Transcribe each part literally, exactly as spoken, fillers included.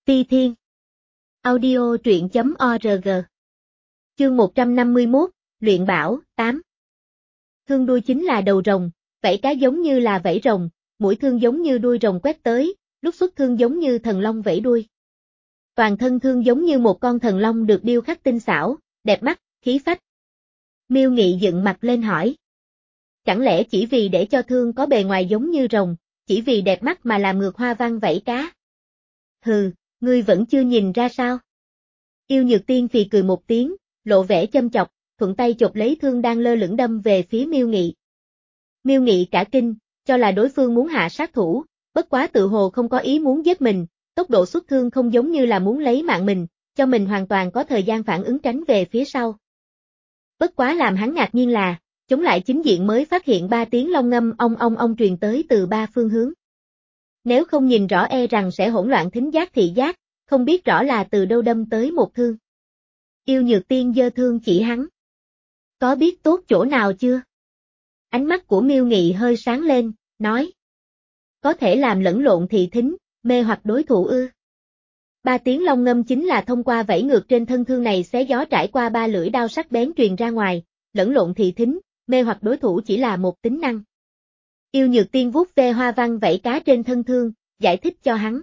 Ti Thiên. Audio truyện chấm org. Chương một trăm năm mươi mốt, Luyện Bảo, tám. Thương đuôi chính là đầu rồng, vảy cá giống như là vảy rồng, mũi thương giống như đuôi rồng quét tới, lúc xuất thương giống như thần long vẫy đuôi. Toàn thân thương giống như một con thần long được điêu khắc tinh xảo, đẹp mắt, khí phách. Miêu Nghị dựng mặt lên hỏi. Chẳng lẽ chỉ vì để cho thương có bề ngoài giống như rồng, chỉ vì đẹp mắt mà làm ngược hoa văn vảy cá? Hừ, ngươi vẫn chưa nhìn ra sao? Yêu Nhược Tiên phì cười một tiếng, lộ vẻ châm chọc, thuận tay chộp lấy thương đang lơ lửng đâm về phía Miêu Nghị. Miêu Nghị cả kinh, cho là đối phương muốn hạ sát thủ, bất quá tự hồ không có ý muốn giết mình, tốc độ xuất thương không giống như là muốn lấy mạng mình, cho mình hoàn toàn có thời gian phản ứng tránh về phía sau. Bất quá làm hắn ngạc nhiên là, chống lại chính diện mới phát hiện ba tiếng long ngâm ong ong ong truyền tới từ ba phương hướng. Nếu không nhìn rõ e rằng sẽ hỗn loạn thính giác thị giác, không biết rõ là từ đâu đâm tới một thương. Yêu Nhược Tiên giơ thương chỉ hắn. Có biết tốt chỗ nào chưa? Ánh mắt của Miêu Nghị hơi sáng lên, nói. Có thể làm lẫn lộn thị thính, mê hoặc đối thủ ư? Ba tiếng long ngâm chính là thông qua vảy ngược trên thân thương này xé gió trải qua ba lưỡi đao sắc bén truyền ra ngoài, lẫn lộn thị thính, mê hoặc đối thủ chỉ là một tính năng. Yêu Nhược Tiên vuốt ve hoa văn vảy cá trên thân thương, giải thích cho hắn.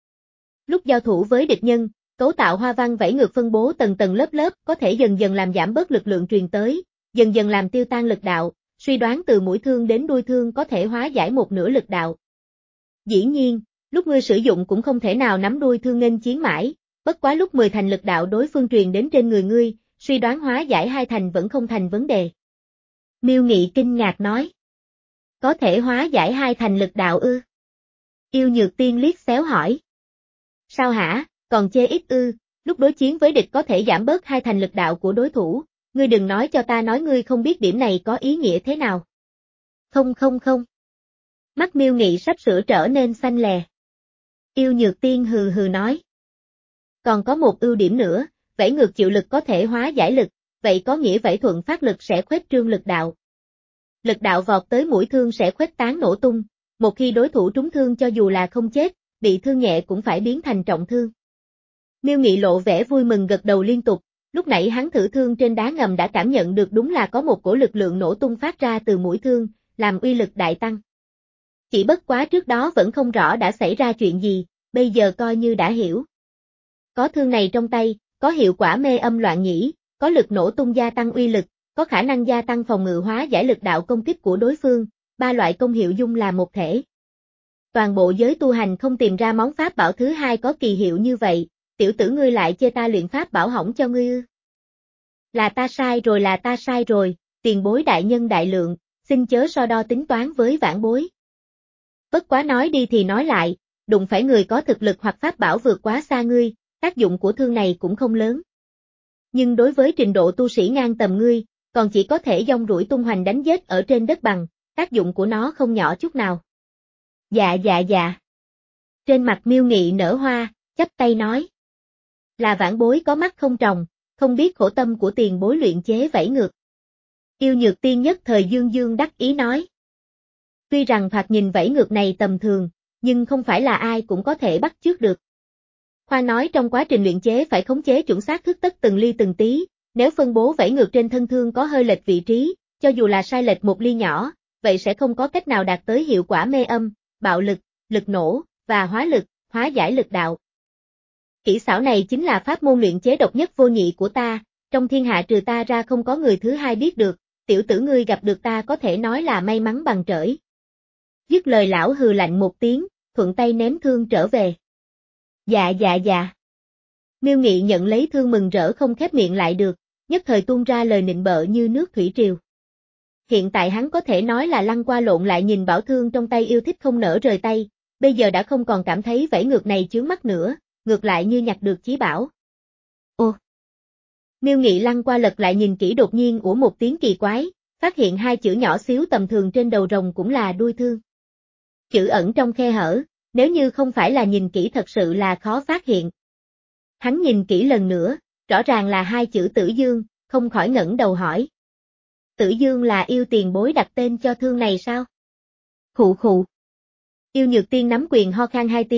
Lúc giao thủ với địch nhân, cấu tạo hoa văn vảy ngược phân bố tầng tầng lớp lớp có thể dần dần làm giảm bớt lực lượng truyền tới, dần dần làm tiêu tan lực đạo, suy đoán từ mũi thương đến đuôi thương có thể hóa giải một nửa lực đạo. Dĩ nhiên, lúc ngươi sử dụng cũng không thể nào nắm đuôi thương nghênh chiến mãi, bất quá lúc mười thành lực đạo đối phương truyền đến trên người ngươi, suy đoán hóa giải hai thành vẫn không thành vấn đề. Miêu Nghị kinh ngạc nói. Có thể hóa giải hai thành lực đạo ư? Yêu Nhược Tiên liếc xéo hỏi. Sao hả, còn chê ít ư, lúc đối chiến với địch có thể giảm bớt hai thành lực đạo của đối thủ, ngươi đừng nói cho ta nói ngươi không biết điểm này có ý nghĩa thế nào. Không không không. Mắt Miêu Nghị sắp sửa trở nên xanh lè. Yêu Nhược Tiên hừ hừ nói. Còn có một ưu điểm nữa, vảy ngược chịu lực có thể hóa giải lực, vậy có nghĩa vảy thuận phát lực sẽ khuếch trương lực đạo. Lực đạo vọt tới mũi thương sẽ khuếch tán nổ tung, một khi đối thủ trúng thương cho dù là không chết, bị thương nhẹ cũng phải biến thành trọng thương. Miêu Nghị lộ vẻ vui mừng gật đầu liên tục, lúc nãy hắn thử thương trên đá ngầm đã cảm nhận được đúng là có một cổ lực lượng nổ tung phát ra từ mũi thương, làm uy lực đại tăng. Chỉ bất quá trước đó vẫn không rõ đã xảy ra chuyện gì, bây giờ coi như đã hiểu. Có thương này trong tay, có hiệu quả mê âm loạn nhĩ, có lực nổ tung gia tăng uy lực, có khả năng gia tăng phòng ngự hóa giải lực đạo công kích của đối phương, ba loại công hiệu dung là một thể. Toàn bộ giới tu hành không tìm ra món pháp bảo thứ hai có kỳ hiệu như vậy, tiểu tử ngươi lại chê ta luyện pháp bảo hỏng cho ngươi ư? Là ta sai rồi là ta sai rồi, tiền bối đại nhân đại lượng, xin chớ so đo tính toán với vãn bối. Bất quá nói đi thì nói lại, đụng phải người có thực lực hoặc pháp bảo vượt quá xa ngươi, tác dụng của thương này cũng không lớn. Nhưng đối với trình độ tu sĩ ngang tầm ngươi, còn chỉ có thể dong rủi tung hoành đánh giết ở trên đất bằng, tác dụng của nó không nhỏ chút nào. Dạ dạ dạ. Trên mặt Miêu Nghị nở hoa, chắp tay nói. Là vãn bối có mắt không tròng, không biết khổ tâm của tiền bối luyện chế vảy ngược. Yêu Nhược Tiên nhất thời dương dương đắc ý nói. Tuy rằng thoạt nhìn vảy ngược này tầm thường, nhưng không phải là ai cũng có thể bắt chước được. Khoan nói trong quá trình luyện chế phải khống chế chuẩn xác thước tất từng ly từng tí, nếu phân bố vảy ngược trên thân thương có hơi lệch vị trí, cho dù là sai lệch một ly nhỏ, vậy sẽ không có cách nào đạt tới hiệu quả mê âm, bạo lực, lực nổ, và hóa lực, hóa giải lực đạo. Kỹ xảo này chính là pháp môn luyện chế độc nhất vô nhị của ta, trong thiên hạ trừ ta ra không có người thứ hai biết được, tiểu tử ngươi gặp được ta có thể nói là may mắn bằng trời. Dứt lời lão hừ lạnh một tiếng, thuận tay ném thương trở về. Dạ dạ dạ. Miêu Nghị nhận lấy thương mừng rỡ không khép miệng lại được, nhất thời tuôn ra lời nịnh bợ như nước thủy triều. Hiện tại hắn có thể nói là lăn qua lộn lại nhìn bảo thương trong tay yêu thích không nỡ rời tay, bây giờ đã không còn cảm thấy vảy ngược này chướng mắt nữa, ngược lại như nhặt được chí bảo. Ô! Miêu Nghị lăn qua lật lại nhìn kỹ đột nhiên ủa một tiếng kỳ quái, phát hiện hai chữ nhỏ xíu tầm thường trên đầu rồng cũng là đuôi thương. Chữ ẩn trong khe hở, nếu như không phải là nhìn kỹ thật sự là khó phát hiện. Hắn nhìn kỹ lần nữa, rõ ràng là hai chữ Tử Dương, không khỏi ngẩng đầu hỏi. Tử Dương là yêu tiền bối đặt tên cho thương này sao? Khụ khụ. Yêu Nhược Tiên nắm quyền ho khan hai tiếng,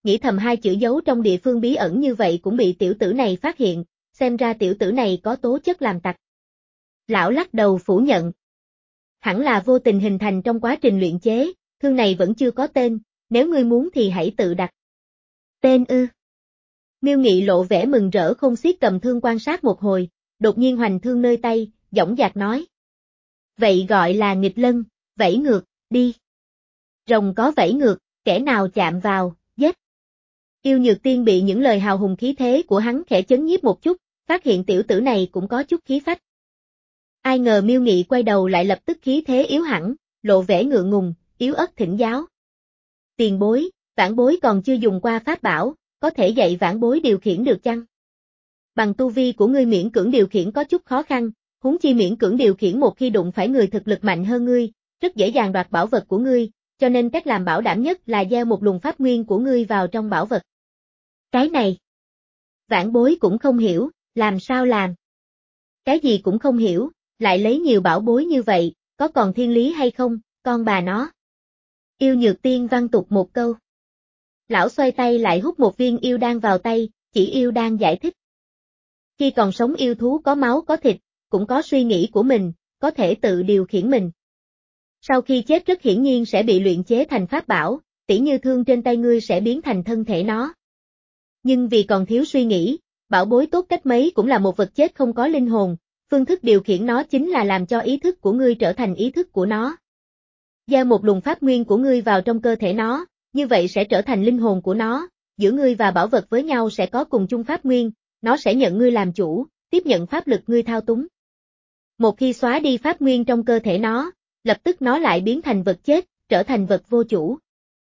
nghĩ thầm hai chữ giấu trong địa phương bí ẩn như vậy cũng bị tiểu tử này phát hiện, xem ra tiểu tử này có tố chất làm tặc. Lão lắc đầu phủ nhận. Hẳn là vô tình hình thành trong quá trình luyện chế, thương này vẫn chưa có tên, nếu ngươi muốn thì hãy tự đặt. Tên ư? Miêu Nghị lộ vẻ mừng rỡ không xiết cầm thương quan sát một hồi, đột nhiên hoành thương nơi tay, dõng dạc nói. Vậy gọi là nghịch lân, vẫy ngược, đi. Rồng có vẫy ngược, kẻ nào chạm vào, giết. Yêu Nhược Tiên bị những lời hào hùng khí thế của hắn khẽ chấn nhiếp một chút, phát hiện tiểu tử này cũng có chút khí phách. Ai ngờ Miêu Nghị quay đầu lại lập tức khí thế yếu hẳn, lộ vẻ ngượng ngùng, yếu ớt thỉnh giáo. Tiền bối, vãn bối còn chưa dùng qua pháp bảo, có thể dạy vãn bối điều khiển được chăng? Bằng tu vi của ngươi miễn cưỡng điều khiển có chút khó khăn, huống chi miễn cưỡng điều khiển một khi đụng phải người thực lực mạnh hơn ngươi, rất dễ dàng đoạt bảo vật của ngươi, cho nên cách làm bảo đảm nhất là gieo một luồng pháp nguyên của ngươi vào trong bảo vật. Cái này, vãn bối cũng không hiểu, làm sao làm? Cái gì cũng không hiểu, lại lấy nhiều bảo bối như vậy, có còn thiên lý hay không, con bà nó. Yêu Nhược Tiên văn tục một câu. Lão xoay tay lại hút một viên yêu đan vào tay, chỉ yêu đan giải thích. Khi còn sống yêu thú có máu có thịt, cũng có suy nghĩ của mình, có thể tự điều khiển mình. Sau khi chết rất hiển nhiên sẽ bị luyện chế thành pháp bảo, tỉ như thương trên tay ngươi sẽ biến thành thân thể nó. Nhưng vì còn thiếu suy nghĩ, bảo bối tốt cách mấy cũng là một vật chết không có linh hồn, phương thức điều khiển nó chính là làm cho ý thức của ngươi trở thành ý thức của nó. Gieo một luồng pháp nguyên của ngươi vào trong cơ thể nó, như vậy sẽ trở thành linh hồn của nó, giữa ngươi và bảo vật với nhau sẽ có cùng chung pháp nguyên, nó sẽ nhận ngươi làm chủ, tiếp nhận pháp lực ngươi thao túng. Một khi xóa đi pháp nguyên trong cơ thể nó, lập tức nó lại biến thành vật chết, trở thành vật vô chủ.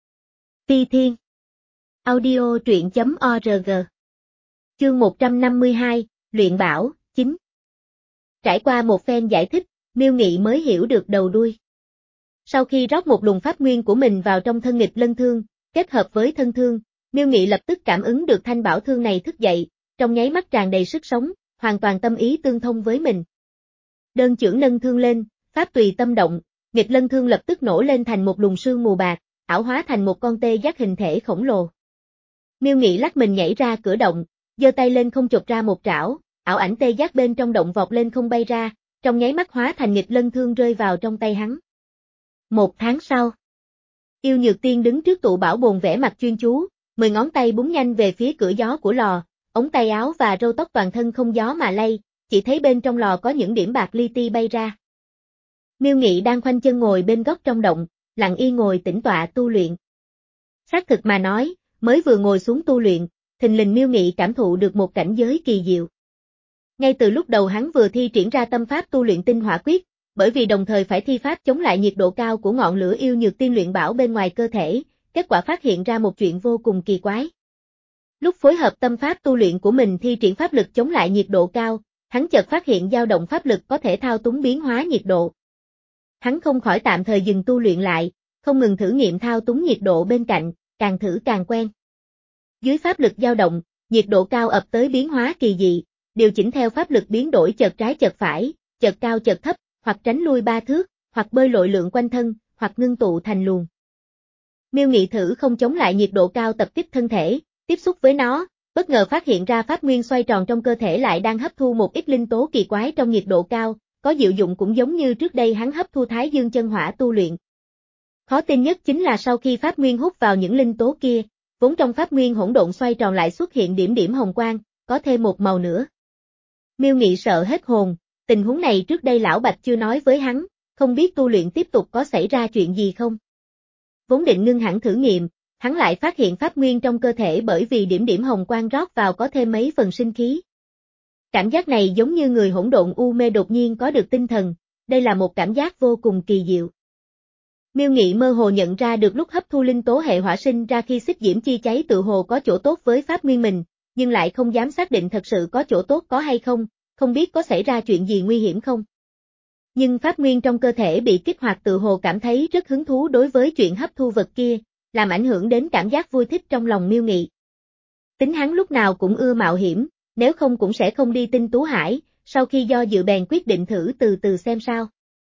Phi Thiên Audio truyện.org Chương một trăm năm mươi hai, Luyện Bảo, chín. Trải qua một phen giải thích, Miêu Nghị mới hiểu được đầu đuôi. Sau khi rót một luồng pháp nguyên của mình vào trong thân nghịch lân thương, kết hợp với thân thương, Miêu Nghị lập tức cảm ứng được thanh bảo thương này thức dậy, trong nháy mắt tràn đầy sức sống, hoàn toàn tâm ý tương thông với mình. Đơn chưởng nâng thương lên, pháp tùy tâm động, nghịch lân thương lập tức nổ lên thành một luồng sương mù bạc, ảo hóa thành một con tê giác hình thể khổng lồ. Miêu Nghị lắc mình nhảy ra cửa động, giơ tay lên không chộp ra một trảo, ảo ảnh tê giác bên trong động vọt lên không bay ra, trong nháy mắt hóa thành nghịch lân thương rơi vào trong tay hắn. Một tháng sau, Yêu Nhược Tiên đứng trước tụ bảo bồn vẽ mặt chuyên chú, mười ngón tay búng nhanh về phía cửa gió của lò, ống tay áo và râu tóc toàn thân không gió mà lay, chỉ thấy bên trong lò có những điểm bạc li ti bay ra. Miêu Nghị đang khoanh chân ngồi bên góc trong động, lặng yên ngồi tĩnh tọa tu luyện. Xác thực mà nói, mới vừa ngồi xuống tu luyện, thình lình Miêu Nghị cảm thụ được một cảnh giới kỳ diệu. Ngay từ lúc đầu hắn vừa thi triển ra tâm pháp tu luyện tinh hỏa quyết, bởi vì đồng thời phải thi pháp chống lại nhiệt độ cao của ngọn lửa Yêu Nhược Tiên luyện bảo bên ngoài cơ thể, kết quả phát hiện ra một chuyện vô cùng kỳ quái. Lúc phối hợp tâm pháp tu luyện của mình thi triển pháp lực chống lại nhiệt độ cao, hắn chợt phát hiện dao động pháp lực có thể thao túng biến hóa nhiệt độ. Hắn không khỏi tạm thời dừng tu luyện lại, không ngừng thử nghiệm thao túng nhiệt độ bên cạnh, càng thử càng quen. Dưới pháp lực dao động, nhiệt độ cao ập tới biến hóa kỳ dị, điều chỉnh theo pháp lực biến đổi chợt trái chợt phải, chợt cao chợt thấp, hoặc tránh lui ba thước, hoặc bơi lội lượn quanh thân, hoặc ngưng tụ thành luồng. Miêu Nghị thử không chống lại nhiệt độ cao tập kích thân thể, tiếp xúc với nó, bất ngờ phát hiện ra pháp nguyên xoay tròn trong cơ thể lại đang hấp thu một ít linh tố kỳ quái trong nhiệt độ cao, có diệu dụng cũng giống như trước đây hắn hấp thu Thái Dương chân hỏa tu luyện. Khó tin nhất chính là sau khi pháp nguyên hút vào những linh tố kia, vốn trong pháp nguyên hỗn độn xoay tròn lại xuất hiện điểm điểm hồng quang, có thêm một màu nữa. Miêu Nghị sợ hết hồn, tình huống này trước đây lão Bạch chưa nói với hắn, không biết tu luyện tiếp tục có xảy ra chuyện gì không. Vốn định ngưng hẳn thử nghiệm, hắn lại phát hiện pháp nguyên trong cơ thể bởi vì điểm điểm hồng quang rót vào có thêm mấy phần sinh khí. Cảm giác này giống như người hỗn độn u mê đột nhiên có được tinh thần, đây là một cảm giác vô cùng kỳ diệu. Miêu Nghị mơ hồ nhận ra được lúc hấp thu linh tố hệ hỏa sinh ra khi xích diễm chi cháy tự hồ có chỗ tốt với pháp nguyên mình, nhưng lại không dám xác định thật sự có chỗ tốt có hay không, không biết có xảy ra chuyện gì nguy hiểm không. Nhưng pháp nguyên trong cơ thể bị kích hoạt tự hồ cảm thấy rất hứng thú đối với chuyện hấp thu vật kia, làm ảnh hưởng đến cảm giác vui thích trong lòng Miêu Nghị. Tính hắn lúc nào cũng ưa mạo hiểm, nếu không cũng sẽ không đi Tinh Tú Hải, sau khi do dự bèn quyết định thử từ từ xem sao.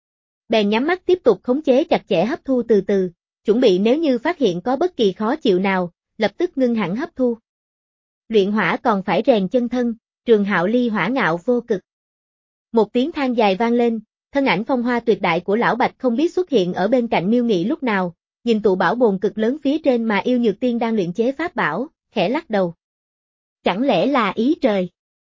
Bèn nhắm mắt tiếp tục khống chế chặt chẽ hấp thu từ từ, chuẩn bị nếu như phát hiện có bất kỳ khó chịu nào, lập tức ngưng hẳn hấp thu. Luyện hỏa còn phải rèn chân thân, Trường Hạo Ly hỏa ngạo vô cực. Một tiếng than dài vang lên, thân ảnh phong hoa tuyệt đại của lão Bạch không biết xuất hiện ở bên cạnh Miêu Nghị lúc nào, nhìn tụ bảo bồn cực lớn phía trên mà Yêu Nhược Tiên đang luyện chế pháp bảo, khẽ lắc đầu. Chẳng lẽ là ý trời?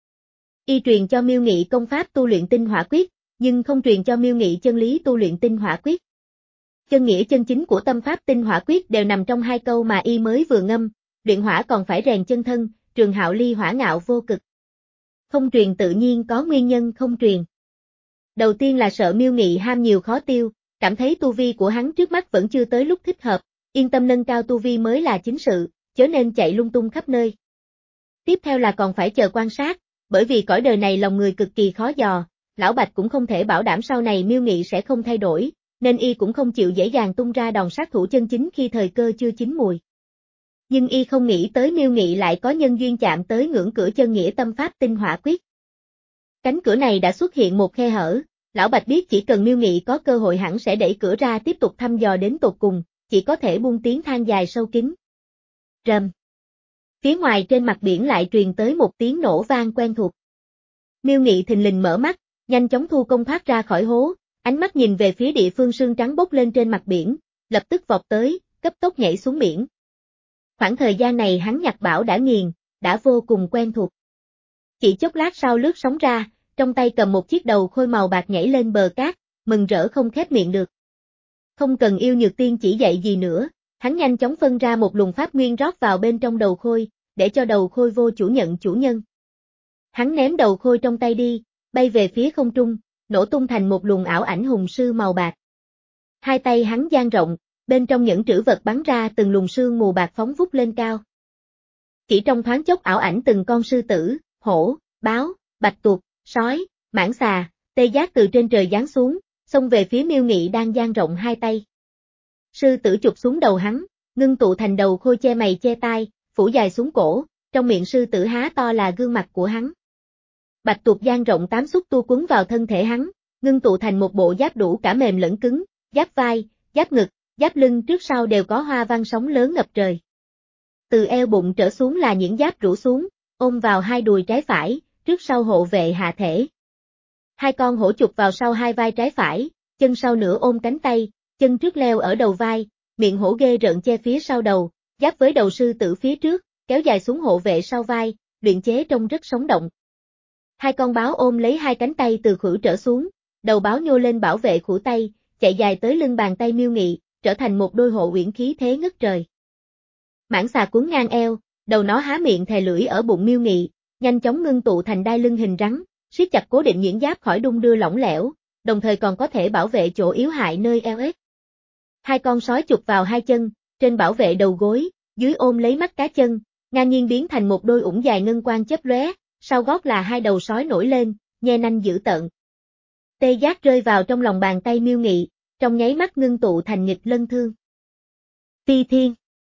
Y truyền cho Miêu Nghị công pháp tu luyện tinh hỏa quyết, nhưng không truyền cho Miêu Nghị chân lý tu luyện tinh hỏa quyết. Chân nghĩa chân chính của tâm pháp tinh hỏa quyết đều nằm trong hai câu mà y mới vừa ngâm, luyện hỏa còn phải rèn chân thân, Trường Hạo Ly hỏa ngạo vô cực. Không truyền tự nhiên có nguyên nhân không truyền. Đầu tiên là sợ Miêu Nghị ham nhiều khó tiêu, cảm thấy tu vi của hắn trước mắt vẫn chưa tới lúc thích hợp, yên tâm nâng cao tu vi mới là chính sự, chớ nên chạy lung tung khắp nơi. Tiếp theo là còn phải chờ quan sát, bởi vì cõi đời này lòng người cực kỳ khó dò, lão Bạch cũng không thể bảo đảm sau này Miêu Nghị sẽ không thay đổi, nên y cũng không chịu dễ dàng tung ra đòn sát thủ chân chính khi thời cơ chưa chín mùi. Nhưng y không nghĩ tới Miêu Nghị lại có nhân duyên chạm tới ngưỡng cửa chân nghĩa tâm pháp tinh hỏa quyết. Cánh cửa này đã xuất hiện một khe hở, lão Bạch biết chỉ cần Miêu Nghị có cơ hội hẳn sẽ đẩy cửa ra tiếp tục thăm dò đến tột cùng, chỉ có thể buông tiếng than dài sâu kín. Rầm. Phía ngoài trên mặt biển lại truyền tới một tiếng nổ vang quen thuộc. Miêu Nghị thình lình mở mắt, nhanh chóng thu công thoát ra khỏi hố, ánh mắt nhìn về phía địa phương sương trắng bốc lên trên mặt biển, lập tức vọt tới, cấp tốc nhảy xuống biển. Khoảng thời gian này hắn nhặt bảo đã nghiền, đã vô cùng quen thuộc. Chỉ chốc lát sau lướt sóng ra, trong tay cầm một chiếc đầu khôi màu bạc nhảy lên bờ cát, mừng rỡ không khép miệng được. Không cần Yêu Nhược Tiên chỉ dạy gì nữa, hắn nhanh chóng phân ra một luồng pháp nguyên rót vào bên trong đầu khôi, để cho đầu khôi vô chủ nhận chủ nhân. Hắn ném đầu khôi trong tay đi, bay về phía không trung, nổ tung thành một luồng ảo ảnh hùng sư màu bạc. Hai tay hắn dang rộng, bên trong những trữ vật bắn ra từng luồng sương mù bạc phóng vút lên cao. Chỉ trong thoáng chốc ảo ảnh từng con sư tử, hổ, báo, bạch tuộc, sói, mãng xà, tê giác từ trên trời giáng xuống, xông về phía Miêu Nghị đang dang rộng hai tay. Sư tử chụp xuống đầu hắn, ngưng tụ thành đầu khôi che mày che tai, phủ dài xuống cổ, trong miệng sư tử há to là gương mặt của hắn. Bạch tuộc dang rộng tám xúc tu quấn vào thân thể hắn, ngưng tụ thành một bộ giáp đủ cả mềm lẫn cứng, giáp vai, giáp ngực, giáp lưng trước sau đều có hoa văn sóng lớn ngập trời. Từ eo bụng trở xuống là những giáp rũ xuống, ôm vào hai đùi trái phải, trước sau hộ vệ hạ thể. Hai con hổ chụp vào sau hai vai trái phải, chân sau nửa ôm cánh tay, chân trước leo ở đầu vai, miệng hổ ghê rợn che phía sau đầu, giáp với đầu sư tử phía trước, kéo dài xuống hộ vệ sau vai, luyện chế trông rất sống động. Hai con báo ôm lấy hai cánh tay từ khuỷu trở xuống, đầu báo nhô lên bảo vệ khuỷu tay, chạy dài tới lưng bàn tay Miêu Nghị, trở thành một đôi hộ uyển khí thế ngất trời. Mãng xà cuốn ngang eo, đầu nó há miệng thè lưỡi ở bụng Miêu Nghị, nhanh chóng ngưng tụ thành đai lưng hình rắn, siết chặt cố định nhuyễn giáp khỏi đung đưa lỏng lẻo, đồng thời còn có thể bảo vệ chỗ yếu hại nơi eo ếch. Hai con sói chụp vào hai chân, trên bảo vệ đầu gối, dưới ôm lấy mắt cá chân, ngang nhiên biến thành một đôi ủng dài ngân quang chớp lóe, sau gót là hai đầu sói nổi lên, nhe nanh dữ tợn. Tê giác rơi vào trong lòng bàn tay Miêu Nghị, trong nháy mắt ngưng tụ thành nghịch lân thương. Ti Thiên.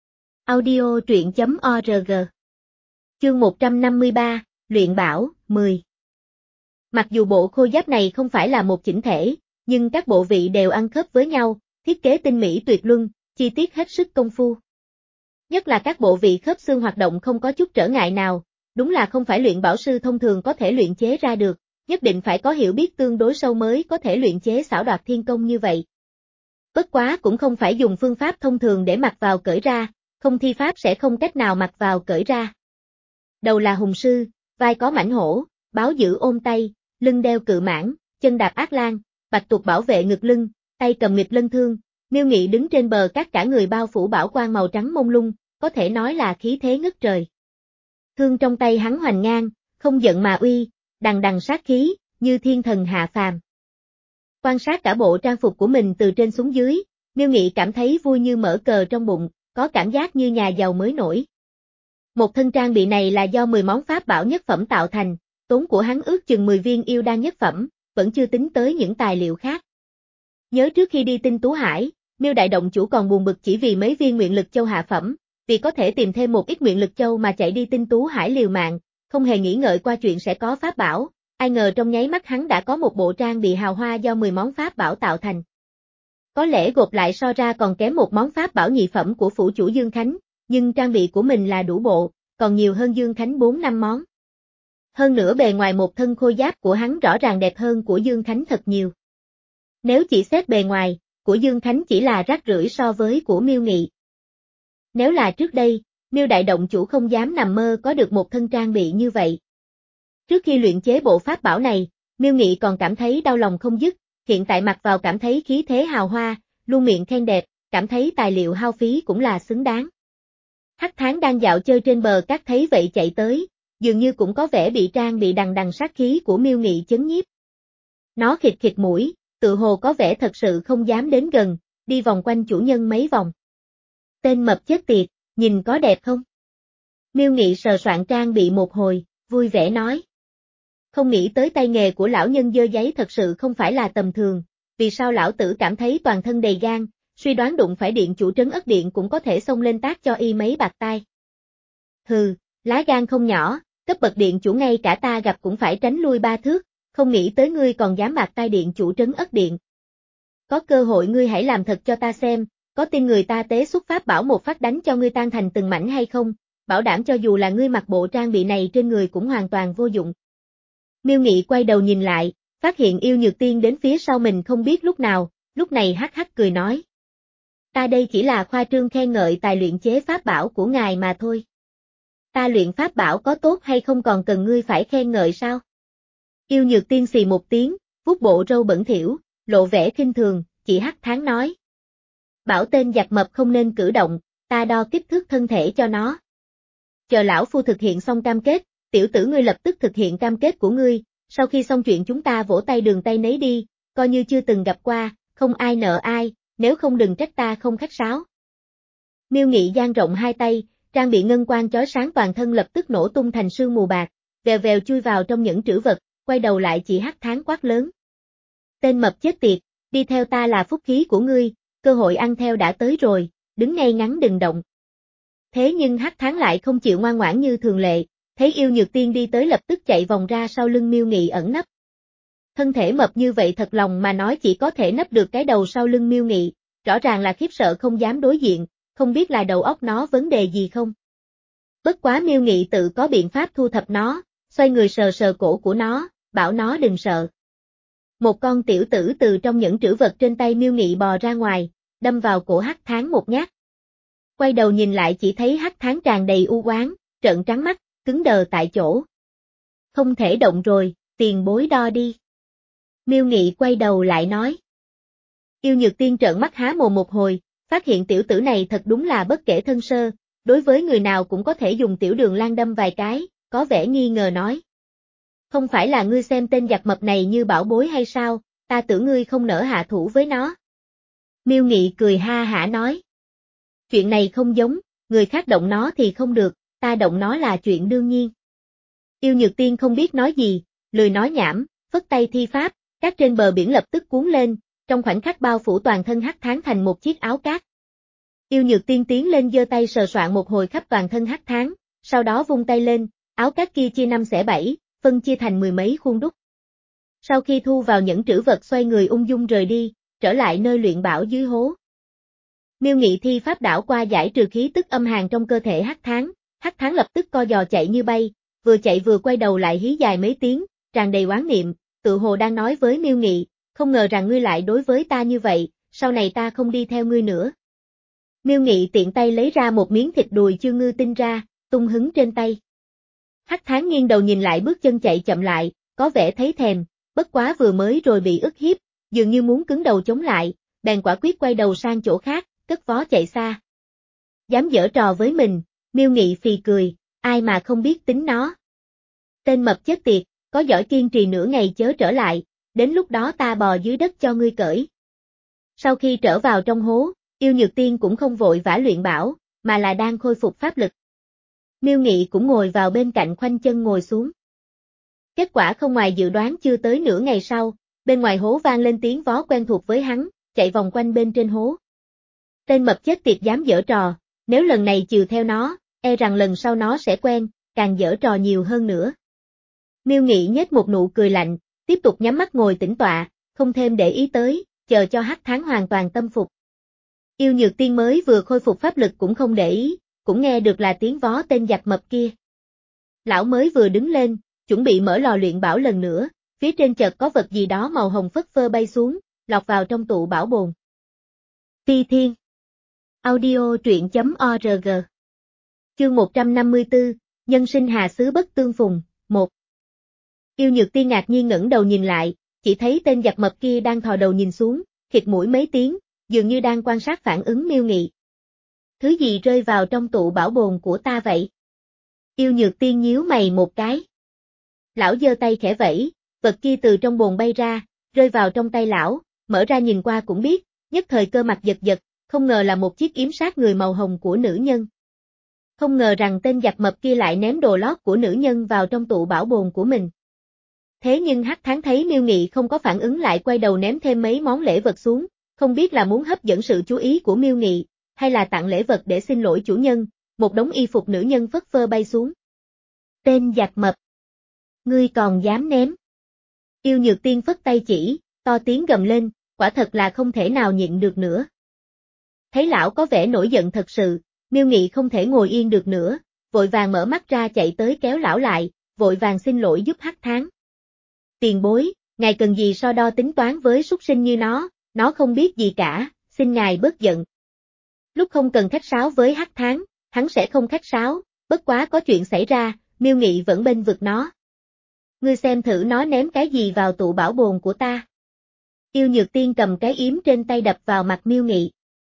Audio truyện chấm org. Chương một trăm năm mươi ba, Luyện Bảo, mười. Mặc dù bộ khôi giáp này không phải là một chỉnh thể, nhưng các bộ vị đều ăn khớp với nhau, thiết kế tinh mỹ tuyệt luân, chi tiết hết sức công phu. Nhất là các bộ vị khớp xương hoạt động không có chút trở ngại nào, đúng là không phải luyện bảo sư thông thường có thể luyện chế ra được, nhất định phải có hiểu biết tương đối sâu mới có thể luyện chế xảo đoạt thiên công như vậy. Bất quá cũng không phải dùng phương pháp thông thường để mặc vào cởi ra, không thi pháp sẽ không cách nào mặc vào cởi ra. Đầu là hùng sư, vai có mãnh hổ, báo giữ ôm tay, lưng đeo cự mãng, chân đạp ác lang, bạch tuộc bảo vệ ngực lưng, tay cầm nghịch lân thương, Miêu Nghị đứng trên bờ cát cả người bao phủ bảo quang màu trắng mông lung, có thể nói là khí thế ngất trời. Thương trong tay hắn hoành ngang, không giận mà uy, đằng đằng sát khí, như thiên thần hạ phàm. Quan sát cả bộ trang phục của mình từ trên xuống dưới, Miêu Nghị cảm thấy vui như mở cờ trong bụng, có cảm giác như nhà giàu mới nổi. Một thân trang bị này là do mười món pháp bảo nhất phẩm tạo thành, tốn của hắn ước chừng mười viên yêu đan nhất phẩm, vẫn chưa tính tới những tài liệu khác. Nhớ trước khi đi Tinh Tú Hải, Miêu đại động chủ còn buồn bực chỉ vì mấy viên nguyện lực châu hạ phẩm, vì có thể tìm thêm một ít nguyện lực châu mà chạy đi Tinh Tú Hải liều mạng, không hề nghĩ ngợi qua chuyện sẽ có pháp bảo, ai ngờ trong nháy mắt hắn đã có một bộ trang bị hào hoa do mười món pháp bảo tạo thành. Có lẽ gộp lại so ra còn kém một món pháp bảo nhị phẩm của phủ chủ Dương Khánh, nhưng trang bị của mình là đủ bộ, còn nhiều hơn Dương Khánh bốn năm món. Hơn nữa bề ngoài một thân khôi giáp của hắn rõ ràng đẹp hơn của Dương Khánh thật nhiều. Nếu chỉ xét bề ngoài, của Dương Khánh chỉ là rác rưởi so với của Miêu Nghị. Nếu là trước đây, Miêu Đại Động Chủ không dám nằm mơ có được một thân trang bị như vậy. Trước khi luyện chế bộ pháp bảo này, Miêu Nghị còn cảm thấy đau lòng không dứt, hiện tại mặc vào cảm thấy khí thế hào hoa, luôn miệng khen đẹp, cảm thấy tài liệu hao phí cũng là xứng đáng. Hắc Tháng đang dạo chơi trên bờ cát thấy vậy chạy tới, dường như cũng có vẻ bị trang bị đằng đằng sát khí của Miêu Nghị chấn nhiếp. Nó khịt khịt mũi, tự hồ có vẻ thật sự không dám đến gần, đi vòng quanh chủ nhân mấy vòng. Tên mập chết tiệt, nhìn có đẹp không? Miêu Nghị sờ soạn trang bị một hồi, vui vẻ nói. Không nghĩ tới tay nghề của lão nhân dơ giấy thật sự không phải là tầm thường, vì sao lão tử cảm thấy toàn thân đầy gan, suy đoán đụng phải điện chủ trấn Ất Điện cũng có thể xông lên tác cho y mấy bạt tai. Hừ, lá gan không nhỏ, cấp bậc điện chủ ngay cả ta gặp cũng phải tránh lui ba thước, không nghĩ tới ngươi còn dám bạt tai điện chủ trấn Ất Điện. Có cơ hội ngươi hãy làm thật cho ta xem, có tin người ta tế xuất pháp bảo một phát đánh cho ngươi tan thành từng mảnh hay không, bảo đảm cho dù là ngươi mặc bộ trang bị này trên người cũng hoàn toàn vô dụng. Miêu Nghị quay đầu nhìn lại, phát hiện Yêu Nhược Tiên đến phía sau mình không biết lúc nào, lúc này hắc hắc cười nói. Ta đây chỉ là khoa trương khen ngợi tài luyện chế pháp bảo của ngài mà thôi. Ta luyện pháp bảo có tốt hay không còn cần ngươi phải khen ngợi sao? Yêu Nhược Tiên xì một tiếng, vuốt bộ râu bẩn thỉu, lộ vẻ khinh thường, chỉ Hắc Tháng nói. Bảo tên giặc mập không nên cử động, ta đo kích thước thân thể cho nó. Chờ lão phu thực hiện xong cam kết, tiểu tử ngươi lập tức thực hiện cam kết của ngươi, sau khi xong chuyện chúng ta vỗ tay đường tay nấy đi, coi như chưa từng gặp qua, không ai nợ ai, nếu không đừng trách ta không khách sáo. Miêu Nghị dang rộng hai tay, trang bị ngân quang chói sáng toàn thân lập tức nổ tung thành sương mù bạc, vèo vèo chui vào trong những trữ vật, quay đầu lại chỉ Hắc Tháng quát lớn. Tên mập chết tiệt, đi theo ta là phúc khí của ngươi, cơ hội ăn theo đã tới rồi, đứng ngay ngắn đừng động. Thế nhưng Hắc Tháng lại không chịu ngoan ngoãn như thường lệ, thấy Yêu Nhược Tiên đi tới lập tức chạy vòng ra sau lưng Miêu Nghị ẩn nấp. Thân thể mập như vậy thật lòng mà nói chỉ có thể nấp được cái đầu sau lưng Miêu Nghị, rõ ràng là khiếp sợ không dám đối diện, không biết là đầu óc nó vấn đề gì không. Bất quá Miêu Nghị tự có biện pháp thu thập nó, xoay người sờ sờ cổ của nó, bảo nó đừng sợ. Một con tiểu tử từ trong những trữ vật trên tay Miêu Nghị bò ra ngoài, đâm vào cổ Hắc Tháng một nhát. Quay đầu nhìn lại chỉ thấy Hắc Tháng tràn đầy u oán, trợn trắng mắt, cứng đờ tại chỗ. Không thể động rồi, tiền bối đo đi. Miêu Nghị quay đầu lại nói. Yêu Nhược Tiên trợn mắt há mồm một hồi, phát hiện tiểu tử này thật đúng là bất kể thân sơ, đối với người nào cũng có thể dùng tiểu đường lan đâm vài cái, có vẻ nghi ngờ nói. Không phải là ngươi xem tên giặc mập này như bảo bối hay sao, ta tưởng ngươi không nỡ hạ thủ với nó. Miêu Nghị cười ha hả nói. Chuyện này không giống, người khác động nó thì không được, ta động nó là chuyện đương nhiên. Yêu Nhược Tiên không biết nói gì, lười nói nhảm, phất tay thi pháp, cát trên bờ biển lập tức cuốn lên, trong khoảnh khắc bao phủ toàn thân Hắc Tháng thành một chiếc áo cát. Yêu Nhược Tiên tiến lên giơ tay sờ soạn một hồi khắp toàn thân Hắc Tháng, sau đó vung tay lên, áo cát kia chia năm xẻ bảy, phân chia thành mười mấy khuôn đúc. Sau khi thu vào những trữ vật xoay người ung dung rời đi, trở lại nơi luyện bảo dưới hố. Miêu Nghị thi pháp đảo qua giải trừ khí tức âm hàn trong cơ thể Hắc Tháng, Hắc Tháng lập tức co giò chạy như bay, vừa chạy vừa quay đầu lại hí dài mấy tiếng, tràn đầy oán niệm, tự hồ đang nói với Miêu Nghị, không ngờ rằng ngươi lại đối với ta như vậy, sau này ta không đi theo ngươi nữa. Miêu Nghị tiện tay lấy ra một miếng thịt đùi chưa ngư tinh ra, tung hứng trên tay. Hắc Tháng nghiêng đầu nhìn lại bước chân chạy chậm lại, có vẻ thấy thèm, bất quá vừa mới rồi bị ức hiếp, dường như muốn cứng đầu chống lại, bèn quả quyết quay đầu sang chỗ khác, cất vó chạy xa. Dám giở trò với mình, Miêu Nghị phì cười, ai mà không biết tính nó. Tên mập chết tiệt, có giỏi kiên trì nửa ngày chớ trở lại, đến lúc đó ta bò dưới đất cho ngươi cởi. Sau khi trở vào trong hố, Yêu Nhược Tiên cũng không vội vã luyện bảo, mà là đang khôi phục pháp lực. Miêu Nghị cũng ngồi vào bên cạnh khoanh chân ngồi xuống. Kết quả không ngoài dự đoán chưa tới nửa ngày sau, bên ngoài hố vang lên tiếng vó quen thuộc với hắn, chạy vòng quanh bên trên hố. Tên mập chết tiệt dám giở trò, nếu lần này chiều theo nó, e rằng lần sau nó sẽ quen, càng giở trò nhiều hơn nữa. Miêu Nghị nhếch một nụ cười lạnh, tiếp tục nhắm mắt ngồi tĩnh tọa, không thêm để ý tới, chờ cho Hắc Tháng hoàn toàn tâm phục. Yêu Nhược Tiên mới vừa khôi phục pháp lực cũng không để ý, cũng nghe được là tiếng vó tên giặc mập kia. Lão mới vừa đứng lên, chuẩn bị mở lò luyện bảo lần nữa, phía trên chợt có vật gì đó màu hồng phất phơ bay xuống, lọt vào trong tụ bảo bồn. Phi Thiên. Audio truyện chấm org. Chương một trăm năm mươi tư, Nhân sinh hà xứ bất tương phùng, một. Yêu Nhược Tiên ngạc nhiên ngẩng đầu nhìn lại, chỉ thấy tên giặc mập kia đang thò đầu nhìn xuống, khịt mũi mấy tiếng, dường như đang quan sát phản ứng Miêu Nghị. Thứ gì rơi vào trong tụ bảo bồn của ta vậy? Yêu Nhược Tiên nhíu mày một cái. Lão giơ tay khẽ vẫy, vật kia từ trong bồn bay ra, rơi vào trong tay lão, mở ra nhìn qua cũng biết, nhất thời cơ mặt giật giật, không ngờ là một chiếc yếm sát người màu hồng của nữ nhân. Không ngờ rằng tên giặc mập kia lại ném đồ lót của nữ nhân vào trong tụ bảo bồn của mình. Thế nhưng Hắc Thắng thấy Miêu Nghị không có phản ứng lại quay đầu ném thêm mấy món lễ vật xuống, không biết là muốn hấp dẫn sự chú ý của Miêu Nghị, hay là tặng lễ vật để xin lỗi chủ nhân, một đống y phục nữ nhân phất phơ bay xuống. Tên giặc mập! Ngươi còn dám ném? Yêu Nhược Tiên phất tay chỉ, to tiếng gầm lên, quả thật là không thể nào nhịn được nữa. Thấy lão có vẻ nổi giận thật sự, Miêu Nghị không thể ngồi yên được nữa, vội vàng mở mắt ra chạy tới kéo lão lại, vội vàng xin lỗi giúp Hắc Thắng. Tiền bối, ngài cần gì so đo tính toán với súc sinh như nó, nó không biết gì cả, xin ngài bớt giận. Lúc không cần khách sáo với Hắc Thắng, hắn sẽ không khách sáo, bất quá có chuyện xảy ra, Miêu Nghị vẫn bênh vực nó. Ngươi xem thử nó ném cái gì vào tụ bảo bồn của ta. Yêu Nhược Tiên cầm cái yếm trên tay đập vào mặt Miêu Nghị.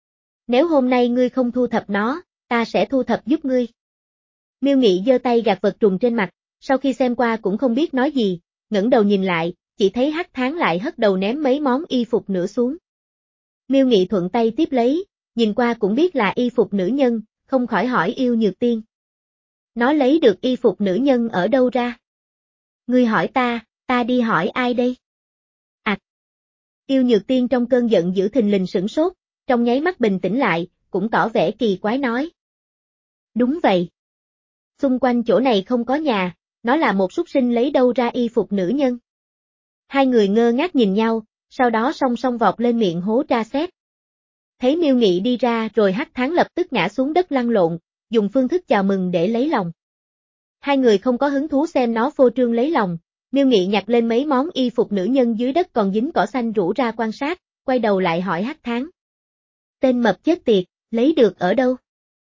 Nếu hôm nay ngươi không thu thập nó, ta sẽ thu thập giúp ngươi. Miêu Nghị giơ tay gạt vật trùng trên mặt, sau khi xem qua cũng không biết nói gì, ngẩng đầu nhìn lại, chỉ thấy Hắc Thắng lại hất đầu ném mấy món y phục nữa xuống. Miêu Nghị thuận tay tiếp lấy, nhìn qua cũng biết là y phục nữ nhân, không khỏi hỏi Yêu Nhược Tiên. Nó lấy được y phục nữ nhân ở đâu ra? Ngươi hỏi ta, ta đi hỏi ai đây? À! Yêu Nhược Tiên trong cơn giận dữ thình lình sửng sốt, trong nháy mắt bình tĩnh lại, cũng tỏ vẻ kỳ quái nói. Đúng vậy. Xung quanh chỗ này không có nhà, nó là một súc sinh lấy đâu ra y phục nữ nhân. Hai người ngơ ngác nhìn nhau, sau đó song song vọt lên miệng hố tra xét. Thấy Miêu Nghị đi ra rồi Hắc Thắng lập tức ngã xuống đất lăn lộn, dùng phương thức chào mừng để lấy lòng. Hai người không có hứng thú xem nó phô trương lấy lòng, Miêu Nghị nhặt lên mấy món y phục nữ nhân dưới đất còn dính cỏ xanh rũ ra quan sát, quay đầu lại hỏi Hắc Thắng. Tên mập chết tiệt, lấy được ở đâu?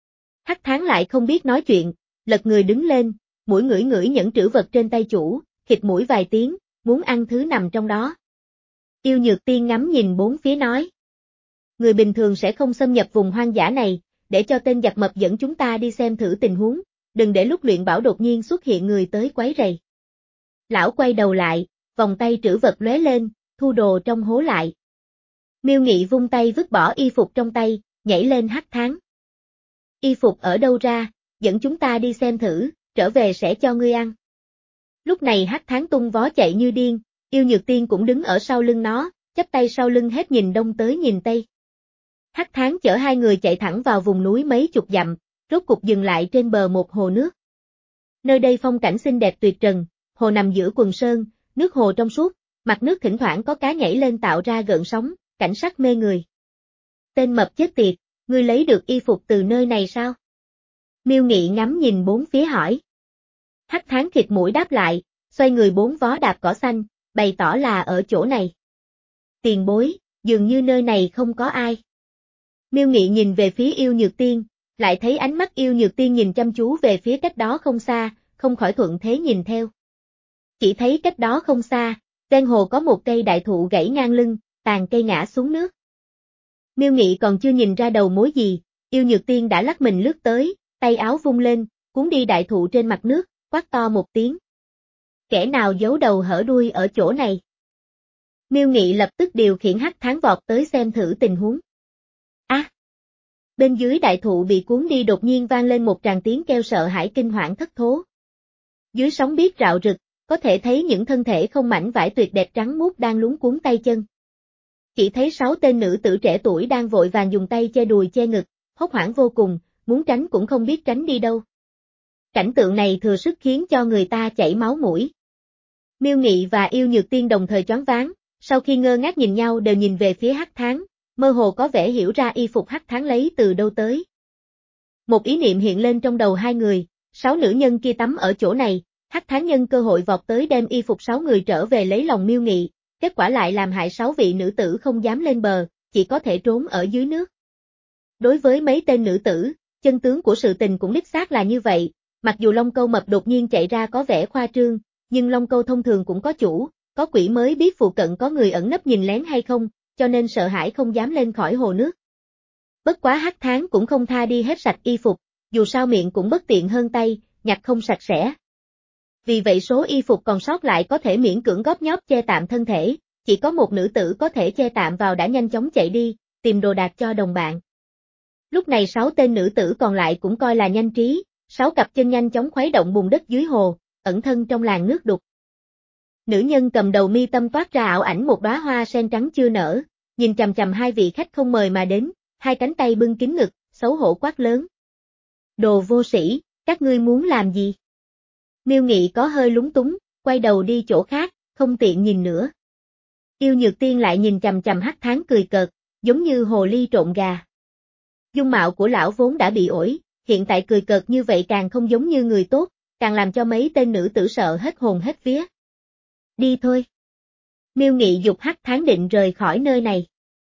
Hắc Thắng lại không biết nói chuyện, lật người đứng lên, mũi ngửi ngửi những trữ vật trên tay chủ, khịt mũi vài tiếng, muốn ăn thứ nằm trong đó. Yêu Nhược Tiên ngắm nhìn bốn phía nói. Người bình thường sẽ không xâm nhập vùng hoang dã này, để cho tên giặc mập dẫn chúng ta đi xem thử tình huống, đừng để lúc luyện bảo đột nhiên xuất hiện người tới quấy rầy. Lão quay đầu lại, vòng tay trữ vật lóe lên, thu đồ trong hố lại. Miêu Nghị vung tay vứt bỏ y phục trong tay, nhảy lên Hắc Thắng. Y phục ở đâu ra, dẫn chúng ta đi xem thử, trở về sẽ cho ngươi ăn. Lúc này Hắc Thắng tung vó chạy như điên, Yêu Nhược Tiên cũng đứng ở sau lưng nó, chắp tay sau lưng hết nhìn đông tới nhìn tây. Hắc Thắng chở hai người chạy thẳng vào vùng núi mấy chục dặm, rốt cục dừng lại trên bờ một hồ nước. Nơi đây phong cảnh xinh đẹp tuyệt trần, hồ nằm giữa quần sơn, nước hồ trong suốt, mặt nước thỉnh thoảng có cá nhảy lên tạo ra gợn sóng, cảnh sắc mê người. Tên mập chết tiệt, ngươi lấy được y phục từ nơi này sao? Miêu Nghị ngắm nhìn bốn phía hỏi. Hắc Thắng khịt mũi đáp lại, xoay người bốn vó đạp cỏ xanh, bày tỏ là ở chỗ này. Tiền bối, dường như nơi này không có ai. Miêu Nghị nhìn về phía Yêu Nhược Tiên, lại thấy ánh mắt Yêu Nhược Tiên nhìn chăm chú về phía cách đó không xa, không khỏi thuận thế nhìn theo. Chỉ thấy cách đó không xa, ven hồ có một cây đại thụ gãy ngang lưng, tàn cây ngã xuống nước. Miêu Nghị còn chưa nhìn ra đầu mối gì, Yêu Nhược Tiên đã lắc mình lướt tới, tay áo vung lên, cuốn đi đại thụ trên mặt nước, quát to một tiếng. Kẻ nào giấu đầu hở đuôi ở chỗ này? Miêu Nghị lập tức điều khiển Hắc Thắng vọt tới xem thử tình huống. Á! À, bên dưới đại thụ bị cuốn đi đột nhiên vang lên một tràng tiếng kêu sợ hãi kinh hoảng thất thố. Dưới sóng biếc rạo rực, có thể thấy những thân thể không mảnh vải tuyệt đẹp trắng muốt đang luống cuống tay chân. Chỉ thấy sáu tên nữ tử trẻ tuổi đang vội vàng dùng tay che đùi che ngực, hốt hoảng vô cùng, muốn tránh cũng không biết tránh đi đâu. Cảnh tượng này thừa sức khiến cho người ta chảy máu mũi. Miêu Nghị và Yêu Nhược Tiên đồng thời choáng váng, sau khi ngơ ngác nhìn nhau đều nhìn về phía Hắc Thắng, mơ hồ có vẻ hiểu ra y phục Hắc Thắng lấy từ đâu tới. Một ý niệm hiện lên trong đầu hai người, sáu nữ nhân kia tắm ở chỗ này, Hắc Thán nhân cơ hội vọt tới đem y phục sáu người trở về lấy lòng Miêu Nghị, kết quả lại làm hại sáu vị nữ tử không dám lên bờ, chỉ có thể trốn ở dưới nước. Đối với mấy tên nữ tử, chân tướng của sự tình cũng đích xác là như vậy, mặc dù Long Câu mập đột nhiên chạy ra có vẻ khoa trương, nhưng Long Câu thông thường cũng có chủ, có quỷ mới biết phụ cận có người ẩn nấp nhìn lén hay không, cho nên sợ hãi không dám lên khỏi hồ nước. Bất quá Hắc Thán cũng không tha đi hết sạch y phục, dù sao miệng cũng bất tiện hơn tay, nhặt không sạch sẽ. Vì vậy số y phục còn sót lại có thể miễn cưỡng góp nhóp che tạm thân thể, chỉ có một nữ tử có thể che tạm vào đã nhanh chóng chạy đi, tìm đồ đạc cho đồng bạn. Lúc này sáu tên nữ tử còn lại cũng coi là nhanh trí, sáu cặp chân nhanh chóng khuấy động bùn đất dưới hồ, ẩn thân trong làn nước đục. Nữ nhân cầm đầu mi tâm toát ra ảo ảnh một đóa hoa sen trắng chưa nở, nhìn chằm chằm hai vị khách không mời mà đến, hai cánh tay bưng kín ngực, xấu hổ quát lớn. Đồ vô sĩ, các ngươi muốn làm gì? Miêu Nghị có hơi lúng túng, quay đầu đi chỗ khác, không tiện nhìn nữa. Yêu Nhược Tiên lại nhìn chằm chằm Hắc Thán cười cợt, giống như hồ ly trộn gà. Dung mạo của lão vốn đã bị ổi, hiện tại cười cợt như vậy càng không giống như người tốt, càng làm cho mấy tên nữ tử sợ hết hồn hết vía. Đi thôi. Miêu Nghị giục Hắc Thán định rời khỏi nơi này.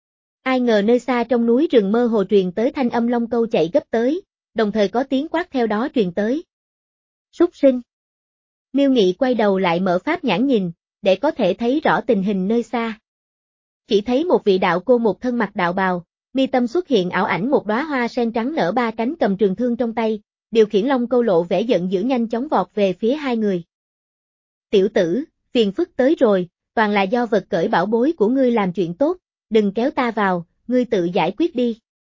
Ai ngờ nơi xa trong núi rừng mơ hồ truyền tới thanh âm Long Câu chạy gấp tới, đồng thời có tiếng quát theo đó truyền tới. Súc sinh. Miêu Nghị quay đầu lại mở pháp nhãn nhìn, để có thể thấy rõ tình hình nơi xa. Chỉ thấy một vị đạo cô một thân mặc đạo bào, mi tâm xuất hiện ảo ảnh một đóa hoa sen trắng nở ba cánh cầm trường thương trong tay, điều khiển Long Câu lộ vẻ giận dữ nhanh chóng vọt về phía hai người. Tiểu tử, phiền phức tới rồi, toàn là do vật cởi bảo bối của ngươi làm chuyện tốt, đừng kéo ta vào, ngươi tự giải quyết đi.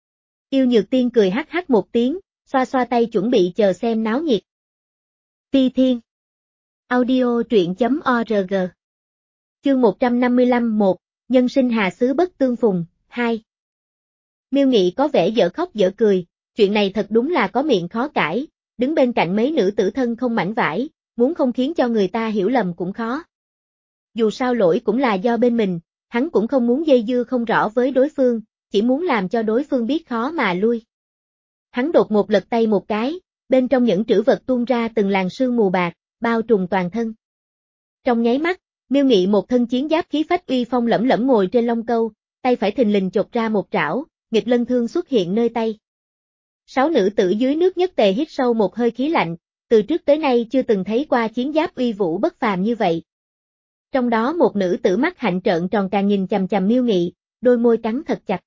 Yêu Nhược Tiên cười hắc hắc một tiếng, xoa xoa tay chuẩn bị chờ xem náo nhiệt. Phi Thiên Audio truyện.org Chương một trăm năm mươi lăm một Nhân sinh hà xứ bất tương phùng, hai Miêu Nghị có vẻ dở khóc dở cười, chuyện này thật đúng là có miệng khó cãi, đứng bên cạnh mấy nữ tử thân không mảnh vải, muốn không khiến cho người ta hiểu lầm cũng khó. Dù sao lỗi cũng là do bên mình, hắn cũng không muốn dây dưa không rõ với đối phương, chỉ muốn làm cho đối phương biết khó mà lui. Hắn đột một lật tay một cái, bên trong những trữ vật tuôn ra từng làn sương mù bạc, bao trùm toàn thân. Trong nháy mắt, Miêu Nghị một thân chiến giáp khí phách uy phong lẫm lẫm ngồi trên Long Câu, tay phải thình lình chộp ra một trảo, nghịch lân thương xuất hiện nơi tay. Sáu nữ tử dưới nước nhất tề hít sâu một hơi khí lạnh, từ trước tới nay chưa từng thấy qua chiến giáp uy vũ bất phàm như vậy. Trong đó một nữ tử mắt hạnh trợn tròn càng nhìn chằm chằm Miêu Nghị, đôi môi cắn thật chặt.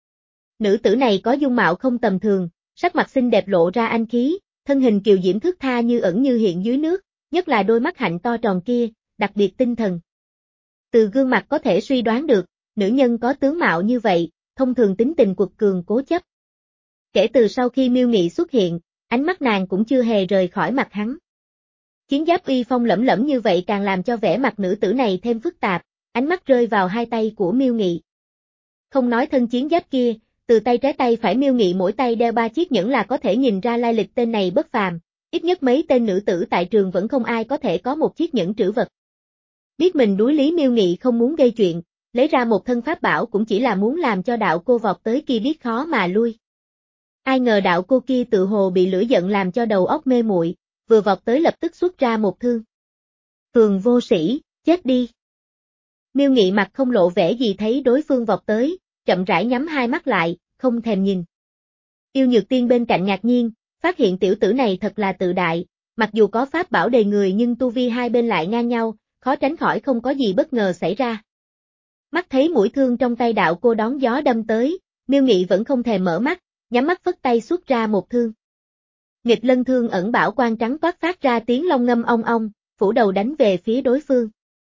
Nữ tử này có dung mạo không tầm thường, sắc mặt xinh đẹp lộ ra anh khí, thân hình kiều diễm thướt tha như ẩn như hiện dưới nước, nhất là đôi mắt hạnh to tròn kia, đặc biệt tinh thần. Từ gương mặt có thể suy đoán được, nữ nhân có tướng mạo như vậy, thông thường tính tình quật cường cố chấp. Kể từ sau khi Miêu Nghị xuất hiện, ánh mắt nàng cũng chưa hề rời khỏi mặt hắn. Chiến giáp uy phong lẫm lẫm như vậy càng làm cho vẻ mặt nữ tử này thêm phức tạp, ánh mắt rơi vào hai tay của Miêu Nghị. Không nói thân chiến giáp kia, từ tay trái tay phải Miêu Nghị mỗi tay đeo ba chiếc nhẫn là có thể nhìn ra lai lịch tên này bất phàm, ít nhất mấy tên nữ tử tại trường vẫn không ai có thể có một chiếc nhẫn trữ vật. Biết mình đối lý Miêu Nghị không muốn gây chuyện, lấy ra một thân pháp bảo cũng chỉ là muốn làm cho đạo cô vọt tới kia biết khó mà lui. Ai ngờ đạo cô kia tự hồ bị lửa giận làm cho đầu óc mê muội, vừa vọt tới lập tức xuất ra một thương. Phường vô sĩ, chết đi. Miêu Nghị mặt không lộ vẻ gì thấy đối phương vọt tới, chậm rãi nhắm hai mắt lại, không thèm nhìn. Yêu Nhược Tiên bên cạnh ngạc nhiên, phát hiện tiểu tử này thật là tự đại, mặc dù có pháp bảo đầy người nhưng tu vi hai bên lại ngang nhau, khó tránh khỏi không có gì bất ngờ xảy ra. Mắt thấy mũi thương trong tay đạo cô đón gió đâm tới, Miêu Nghị vẫn không thèm mở mắt, nhắm mắt phất tay xuất ra một thương. Nghịch lân thương ẩn bảo quang trắng toát phát ra tiếng long ngâm ong ong, phủ đầu đánh về phía đối phương.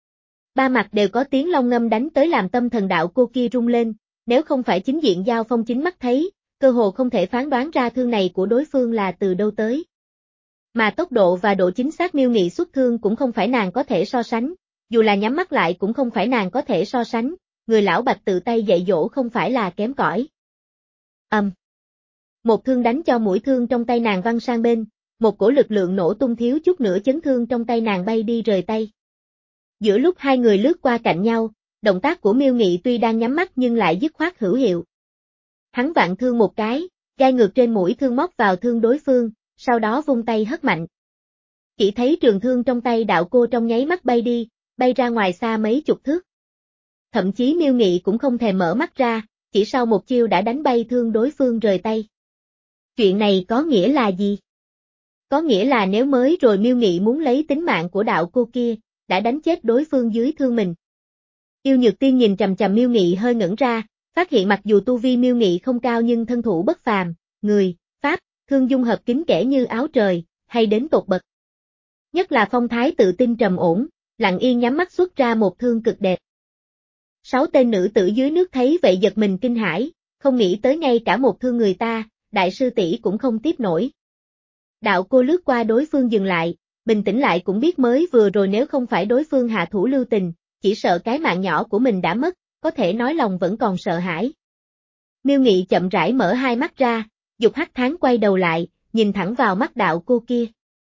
Ba mặt đều có tiếng long ngâm đánh tới làm tâm thần đạo cô kia rung lên, nếu không phải chính diện giao phong chính mắt thấy, cơ hồ không thể phán đoán ra thương này của đối phương là từ đâu tới. Mà tốc độ và độ chính xác Miêu Nghị xuất thương cũng không phải nàng có thể so sánh, dù là nhắm mắt lại cũng không phải nàng có thể so sánh, người lão Bạch tự tay dạy dỗ không phải là kém cỏi. Ầm. Um. Một thương đánh cho mũi thương trong tay nàng văng sang bên, một cổ lực lượng nổ tung thiếu chút nữa chấn thương trong tay nàng bay đi rời tay. Giữa lúc hai người lướt qua cạnh nhau, động tác của Miêu Nghị tuy đang nhắm mắt nhưng lại dứt khoát hữu hiệu. Hắn vạn thương một cái, gai ngược trên mũi thương móc vào thương đối phương, sau đó vung tay hất mạnh. Chỉ thấy trường thương trong tay Đạo Cô trong nháy mắt bay đi, bay ra ngoài xa mấy chục thước. Thậm chí Miêu Nghị cũng không thèm mở mắt ra, chỉ sau một chiêu đã đánh bay thương đối phương rời tay. Chuyện này có nghĩa là gì? Có nghĩa là nếu mới rồi Miêu Nghị muốn lấy tính mạng của Đạo Cô kia, đã đánh chết đối phương dưới thương mình. Yêu Nhược Tiên nhìn chằm chằm Miêu Nghị hơi ngẩn ra, phát hiện mặc dù tu vi Miêu Nghị không cao nhưng thân thủ bất phàm, người, pháp, thương dung hợp kín kẽ như áo trời, hay đến tột bậc. Nhất là phong thái tự tin trầm ổn, lặng yên nhắm mắt xuất ra một thương cực đẹp. Sáu tên nữ tử dưới nước thấy vậy giật mình kinh hãi, không nghĩ tới ngay cả một thương người ta, đại sư tỷ cũng không tiếp nổi. Đạo Cô lướt qua đối phương dừng lại, bình tĩnh lại cũng biết mới vừa rồi nếu không phải đối phương hạ thủ lưu tình, chỉ sợ cái mạng nhỏ của mình đã mất, có thể nói lòng vẫn còn sợ hãi. Miêu Nghị chậm rãi mở hai mắt ra, Dục Hắc Thán quay đầu lại, nhìn thẳng vào mắt Đạo Cô kia.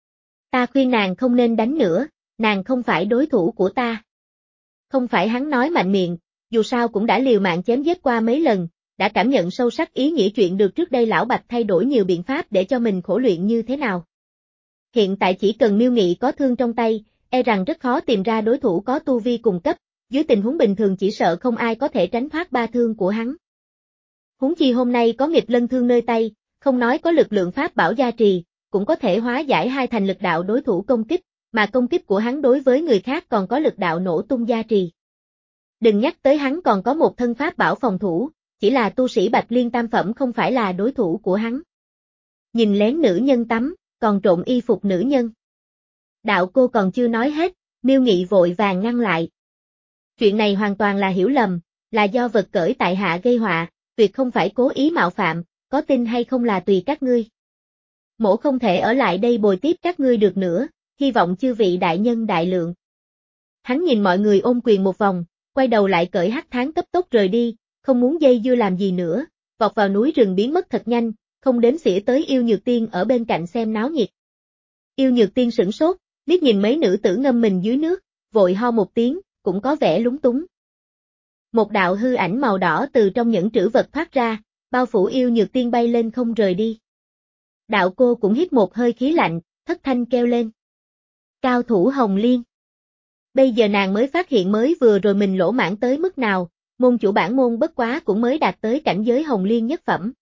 Ta khuyên nàng không nên đánh nữa, nàng không phải đối thủ của ta. Không phải hắn nói mạnh miệng, dù sao cũng đã liều mạng chém giết qua mấy lần, đã cảm nhận sâu sắc ý nghĩa chuyện được trước đây lão Bạch thay đổi nhiều biện pháp để cho mình khổ luyện như thế nào. Hiện tại chỉ cần Miêu Nghị có thương trong tay, e rằng rất khó tìm ra đối thủ có tu vi cùng cấp, dưới tình huống bình thường chỉ sợ không ai có thể tránh thoát ba thương của hắn. Huống chi hôm nay có nghịch lân thương nơi tay, không nói có lực lượng pháp bảo gia trì, cũng có thể hóa giải hai thành lực đạo đối thủ công kích, mà công kích của hắn đối với người khác còn có lực đạo nổ tung gia trì. Đừng nhắc tới hắn còn có một thân pháp bảo phòng thủ, chỉ là tu sĩ Bạch Liên tam phẩm không phải là đối thủ của hắn. Nhìn lén nữ nhân tắm, còn trộn y phục nữ nhân. Đạo Cô còn chưa nói hết, Miêu Nghị vội vàng ngăn lại. Chuyện này hoàn toàn là hiểu lầm, là do vật cởi tại hạ gây họa, tuyệt không phải cố ý mạo phạm, có tin hay không là tùy các ngươi. Mỗ không thể ở lại đây bồi tiếp các ngươi được nữa, hy vọng chư vị đại nhân đại lượng. Hắn nhìn mọi người ôm quyền một vòng, quay đầu lại cởi Hắc Thán cấp tốc rời đi, không muốn dây dưa làm gì nữa, vọt vào núi rừng biến mất thật nhanh, không đếm xỉa tới Yêu Nhược Tiên ở bên cạnh xem náo nhiệt. Yêu Nhược Tiên sửng sốt, liếc nhìn mấy nữ tử ngâm mình dưới nước, vội ho một tiếng, cũng có vẻ lúng túng. Một đạo hư ảnh màu đỏ từ trong những trữ vật thoát ra, bao phủ Yêu Nhược Tiên bay lên không rời đi. Đạo Cô cũng hít một hơi khí lạnh, thất thanh kêu lên. Cao thủ Hồng Liên. Bây giờ nàng mới phát hiện mới vừa rồi mình lỗ mãng tới mức nào, môn chủ bản môn bất quá cũng mới đạt tới cảnh giới Hồng Liên nhất phẩm.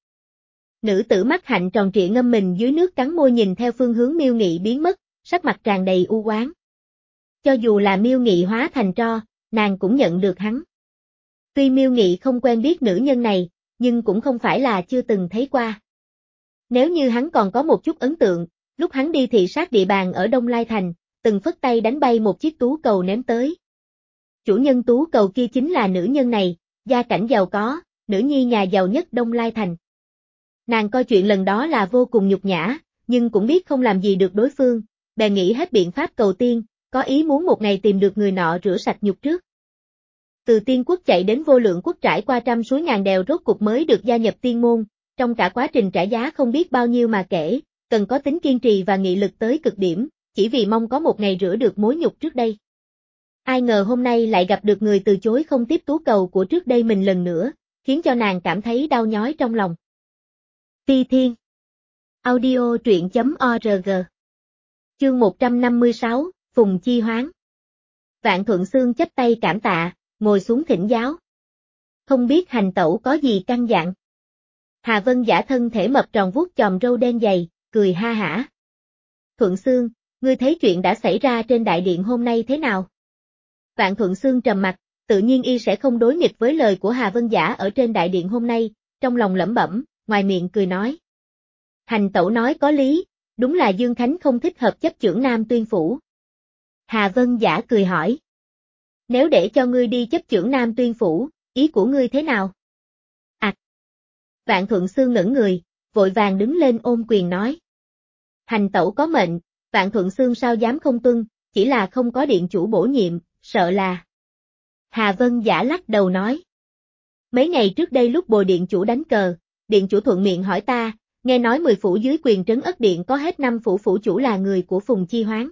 Nữ tử mắt hạnh tròn trịa ngâm mình dưới nước cắn môi nhìn theo phương hướng Miêu Nghị biến mất, sắc mặt tràn đầy u oán. Cho dù là Miêu Nghị hóa thành tro, nàng cũng nhận được hắn. Tuy Miêu Nghị không quen biết nữ nhân này, nhưng cũng không phải là chưa từng thấy qua. Nếu như hắn còn có một chút ấn tượng, lúc hắn đi thị sát địa bàn ở Đông Lai Thành, từng phất tay đánh bay một chiếc tú cầu ném tới. Chủ nhân tú cầu kia chính là nữ nhân này, gia cảnh giàu có, nữ nhi nhà giàu nhất Đông Lai Thành. Nàng coi chuyện lần đó là vô cùng nhục nhã, nhưng cũng biết không làm gì được đối phương, bèn nghĩ hết biện pháp cầu tiên, có ý muốn một ngày tìm được người nọ rửa sạch nhục trước. Từ Tiên Quốc chạy đến Vô Lượng Quốc trải qua trăm suối ngàn đèo rốt cục mới được gia nhập tiên môn, trong cả quá trình trả giá không biết bao nhiêu mà kể, cần có tính kiên trì và nghị lực tới cực điểm, chỉ vì mong có một ngày rửa được mối nhục trước đây. Ai ngờ hôm nay lại gặp được người từ chối không tiếp tú cầu của trước đây mình lần nữa, khiến cho nàng cảm thấy đau nhói trong lòng. Phi Thiên Audio truyện chấm org Chương một trăm năm mươi sáu, Phùng Chi Hoán. Vạn Thuận Xương chắp tay cảm tạ, ngồi xuống thỉnh giáo. Không biết hành tẩu có gì căn dặn. Hà Vân Giả thân thể mập tròn vuốt chòm râu đen dày, cười ha hả. Thuận Xương, ngươi thấy chuyện đã xảy ra trên đại điện hôm nay thế nào? Vạn Thuận Xương trầm mặt, tự nhiên y sẽ không đối nghịch với lời của Hà Vân Giả ở trên đại điện hôm nay, trong lòng lẩm bẩm, ngoài miệng cười nói. Hành tẩu nói có lý, đúng là Dương Khánh không thích hợp chấp chưởng Nam Tuyên Phủ. Hà Vân Giả cười hỏi. Nếu để cho ngươi đi chấp chưởng Nam Tuyên Phủ, ý của ngươi thế nào? À! Vạn Thuận Xương ngẩn người, vội vàng đứng lên ôm quyền nói. Hành tẩu có mệnh, Vạn Thuận Xương sao dám không tuân, chỉ là không có điện chủ bổ nhiệm, sợ là. Hà Vân Giả lắc đầu nói. Mấy ngày trước đây lúc bồi điện chủ đánh cờ, điện chủ thuận miệng hỏi ta, nghe nói mười phủ dưới quyền trấn ất điện có hết năm phủ phủ chủ là người của Phùng Chi Hoán.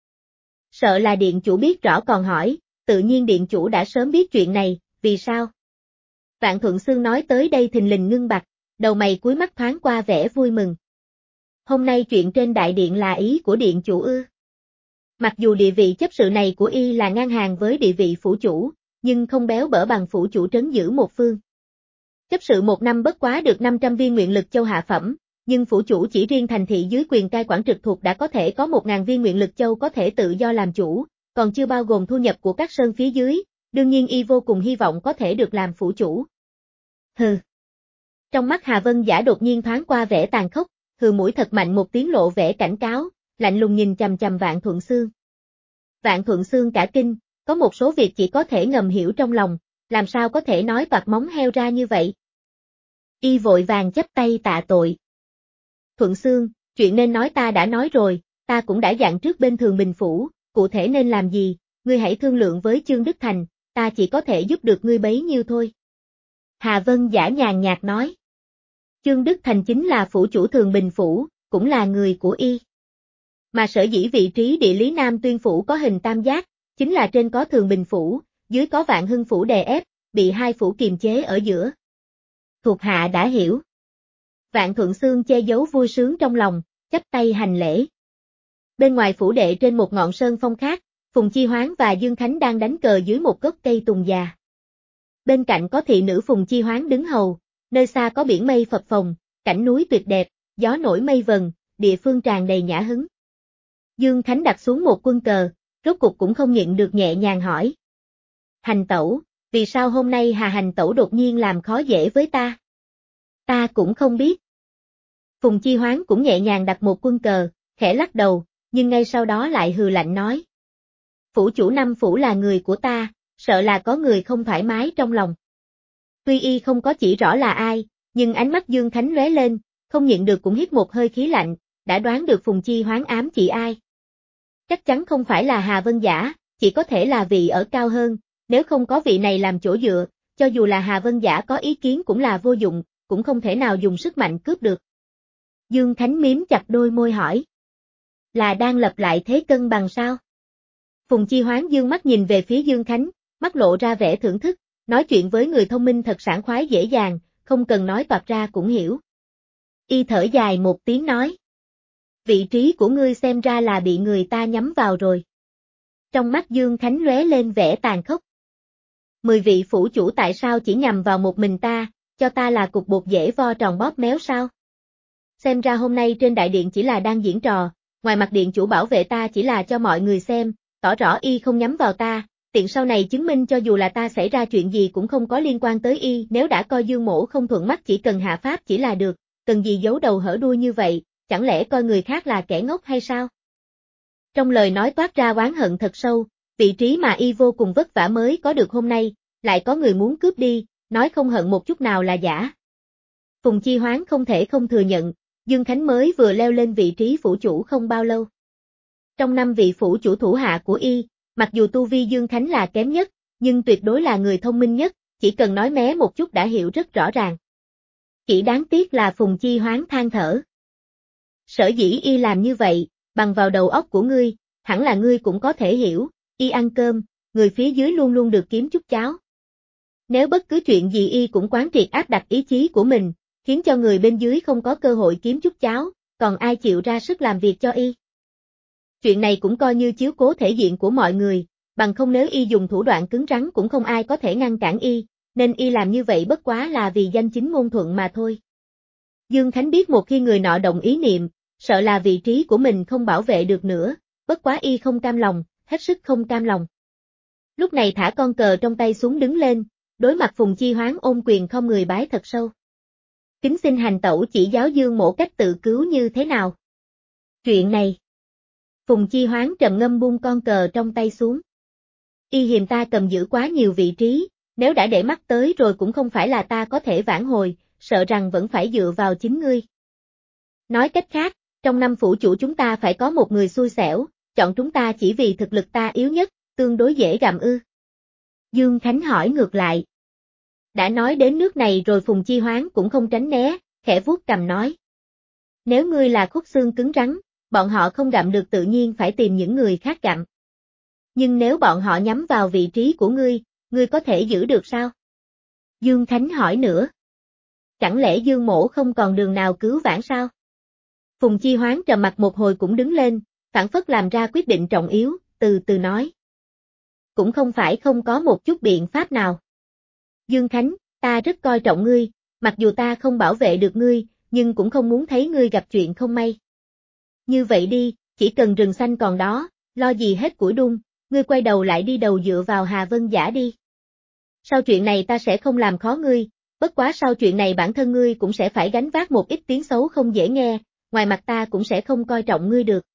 Sợ là điện chủ biết rõ còn hỏi, tự nhiên điện chủ đã sớm biết chuyện này, vì sao? Vạn Thuận Xương nói tới đây thình lình ngưng bặt, đầu mày cuối mắt thoáng qua vẻ vui mừng. Hôm nay chuyện trên đại điện là ý của điện chủ ư? Mặc dù địa vị chấp sự này của y là ngang hàng với địa vị phủ chủ, nhưng không béo bở bằng phủ chủ trấn giữ một phương. Chấp sự một năm bất quá được năm trăm viên nguyện lực châu hạ phẩm, nhưng phủ chủ chỉ riêng thành thị dưới quyền cai quản trực thuộc đã có thể có một nghìn viên nguyện lực châu có thể tự do làm chủ, còn chưa bao gồm thu nhập của các sơn phía dưới, đương nhiên y vô cùng hy vọng có thể được làm phủ chủ. Hừ. Trong mắt Hà Vân Giả đột nhiên thoáng qua vẻ tàn khốc, hừ mũi thật mạnh một tiếng lộ vẻ cảnh cáo, lạnh lùng nhìn chằm chằm Vạn Thuận Xương. Vạn Thuận Xương cả kinh, có một số việc chỉ có thể ngầm hiểu trong lòng, làm sao có thể nói toạc móng heo ra như vậy. Y vội vàng chắp tay tạ tội. Thuận Xương, chuyện nên nói ta đã nói rồi, ta cũng đã dặn trước bên Thường Bình Phủ, cụ thể nên làm gì, ngươi hãy thương lượng với Chương Đức Thành, ta chỉ có thể giúp được ngươi bấy nhiêu thôi. Hà Vân Giả nhàn nhạt nói. Chương Đức Thành chính là phủ chủ Thường Bình Phủ, cũng là người của y. Mà sở dĩ vị trí địa lý Nam Tuyên Phủ có hình tam giác, chính là trên có Thường Bình Phủ, dưới có Vạn Hưng Phủ đè ép, bị hai phủ kiềm chế ở giữa. Thuộc hạ đã hiểu. Vạn Thuận Xương che giấu vui sướng trong lòng, chắp tay hành lễ. Bên ngoài phủ đệ trên một ngọn sơn phong khác, Phùng Chi Hoán và Dương Khánh đang đánh cờ dưới một gốc cây tùng già. Bên cạnh có thị nữ Phùng Chi Hoán đứng hầu, nơi xa có biển mây phập phồng, cảnh núi tuyệt đẹp, gió nổi mây vần, địa phương tràn đầy nhã hứng. Dương Khánh đặt xuống một quân cờ, rốt cục cũng không nhịn được nhẹ nhàng hỏi. Hành tẩu, vì sao hôm nay Hà hành tẩu đột nhiên làm khó dễ với ta? Ta cũng không biết. Phùng Chi Hoán cũng nhẹ nhàng đặt một quân cờ, khẽ lắc đầu, nhưng ngay sau đó lại hừ lạnh nói. Phủ chủ năm phủ là người của ta, sợ là có người không thoải mái trong lòng. Tuy y không có chỉ rõ là ai, nhưng ánh mắt Dương Khánh lóe lên, không nhịn được cũng hít một hơi khí lạnh, đã đoán được Phùng Chi Hoán ám chỉ ai. Chắc chắn không phải là Hà Vân Giả, chỉ có thể là vị ở cao hơn, nếu không có vị này làm chỗ dựa, cho dù là Hà Vân Giả có ý kiến cũng là vô dụng, cũng không thể nào dùng sức mạnh cướp được. Dương Khánh miếm chặt đôi môi hỏi. Là đang lập lại thế cân bằng sao? Phùng Chi Hoán dương mắt nhìn về phía Dương Khánh, mắt lộ ra vẻ thưởng thức, nói chuyện với người thông minh thật sảng khoái dễ dàng, không cần nói toạc ra cũng hiểu. Y thở dài một tiếng nói. Vị trí của ngươi xem ra là bị người ta nhắm vào rồi. Trong mắt Dương Khánh lóe lên vẻ tàn khốc. Mười vị phủ chủ tại sao chỉ nhằm vào một mình ta, cho ta là cục bột dễ vo tròn bóp méo sao? Xem ra hôm nay trên đại điện chỉ là đang diễn trò, ngoài mặt điện chủ bảo vệ ta chỉ là cho mọi người xem, tỏ rõ y không nhắm vào ta, tiện sau này chứng minh cho dù là ta xảy ra chuyện gì cũng không có liên quan tới y, nếu đã coi Dương Mỗ không thuận mắt chỉ cần hạ pháp chỉ là được, cần gì giấu đầu hở đuôi như vậy, chẳng lẽ coi người khác là kẻ ngốc hay sao? Trong lời nói toát ra oán hận thật sâu, vị trí mà y vô cùng vất vả mới có được hôm nay, lại có người muốn cướp đi, nói không hận một chút nào là giả. Phùng Chi Hoán không thể không thừa nhận, Dương Khánh mới vừa leo lên vị trí phủ chủ không bao lâu. Trong năm vị phủ chủ thủ hạ của y, mặc dù tu vi Dương Khánh là kém nhất, nhưng tuyệt đối là người thông minh nhất, chỉ cần nói mé một chút đã hiểu rất rõ ràng. Chỉ đáng tiếc là Phùng Chi Hoán than thở. Sở dĩ y làm như vậy, bằng vào đầu óc của ngươi, hẳn là ngươi cũng có thể hiểu, y ăn cơm, người phía dưới luôn luôn được kiếm chút cháo. Nếu bất cứ chuyện gì y cũng quán triệt áp đặt ý chí của mình, khiến cho người bên dưới không có cơ hội kiếm chút cháo, còn ai chịu ra sức làm việc cho y. Chuyện này cũng coi như chiếu cố thể diện của mọi người, bằng không nếu y dùng thủ đoạn cứng rắn cũng không ai có thể ngăn cản y, nên y làm như vậy bất quá là vì danh chính ngôn thuận mà thôi. Dương Khánh biết một khi người nọ động ý niệm, sợ là vị trí của mình không bảo vệ được nữa, bất quá y không cam lòng, hết sức không cam lòng. Lúc này thả con cờ trong tay xuống đứng lên, đối mặt Phùng Chi Hoán ôm quyền không người bái thật sâu. Kính xin hành tẩu chỉ giáo Dương Mỗ cách tự cứu như thế nào. Chuyện này. Phùng Chi Hoán trầm ngâm buông con cờ trong tay xuống. Y hiềm ta cầm giữ quá nhiều vị trí, nếu đã để mắt tới rồi cũng không phải là ta có thể vãn hồi, sợ rằng vẫn phải dựa vào chính ngươi. Nói cách khác, trong năm phủ chủ chúng ta phải có một người xui xẻo, chọn chúng ta chỉ vì thực lực ta yếu nhất, tương đối dễ gặm ư. Dương Khánh hỏi ngược lại. Đã nói đến nước này rồi Phùng Chi Hoán cũng không tránh né, khẽ vuốt cằm nói. Nếu ngươi là khúc xương cứng rắn, bọn họ không gặm được tự nhiên phải tìm những người khác gặm. Nhưng nếu bọn họ nhắm vào vị trí của ngươi, ngươi có thể giữ được sao? Dương Khánh hỏi nữa. Chẳng lẽ Dương Mỗ không còn đường nào cứu vãn sao? Phùng Chi Hoán trầm mặt một hồi cũng đứng lên, phản phất làm ra quyết định trọng yếu, từ từ nói. Cũng không phải không có một chút biện pháp nào. Dương Khánh, ta rất coi trọng ngươi, mặc dù ta không bảo vệ được ngươi, nhưng cũng không muốn thấy ngươi gặp chuyện không may. Như vậy đi, chỉ cần rừng xanh còn đó, lo gì hết củi đun, ngươi quay đầu lại đi đầu dựa vào Hà Vân Giả đi. Sau chuyện này ta sẽ không làm khó ngươi, bất quá sau chuyện này bản thân ngươi cũng sẽ phải gánh vác một ít tiếng xấu không dễ nghe, ngoài mặt ta cũng sẽ không coi trọng ngươi được.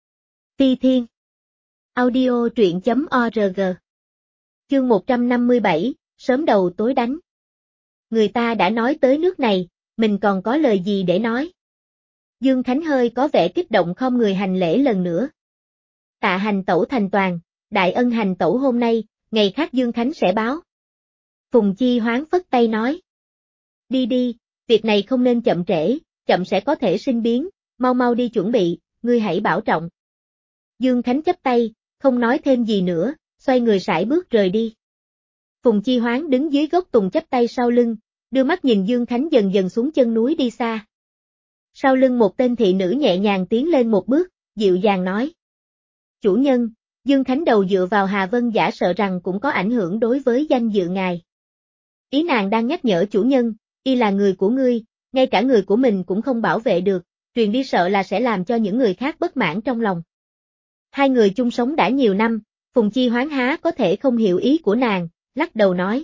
Ti Thiên Audio truyện chấm org Chương một trăm năm mươi bảy, sớm đầu tối đánh. Người ta đã nói tới nước này, mình còn có lời gì để nói. Dương Khánh hơi có vẻ kích động khom người hành lễ lần nữa. Tạ hành tẩu thành toàn, đại ân hành tẩu hôm nay, ngày khác Dương Khánh sẽ báo. Phùng Chi Hoán phất tay nói. Đi đi, việc này không nên chậm trễ, chậm sẽ có thể sinh biến, mau mau đi chuẩn bị, ngươi hãy bảo trọng. Dương Khánh chắp tay, không nói thêm gì nữa, xoay người sải bước rời đi. Phùng Chi Hoán đứng dưới gốc tùng chắp tay sau lưng, đưa mắt nhìn Dương Khánh dần dần xuống chân núi đi xa. Sau lưng một tên thị nữ nhẹ nhàng tiến lên một bước, dịu dàng nói. Chủ nhân, Dương Khánh đầu dựa vào Hà Vân Giả sợ rằng cũng có ảnh hưởng đối với danh dự ngài. Ý nàng đang nhắc nhở chủ nhân, y là người của ngươi, ngay cả người của mình cũng không bảo vệ được, truyền đi sợ là sẽ làm cho những người khác bất mãn trong lòng. Hai người chung sống đã nhiều năm, Phùng Chi Hoán há có thể không hiểu ý của nàng, lắc đầu nói.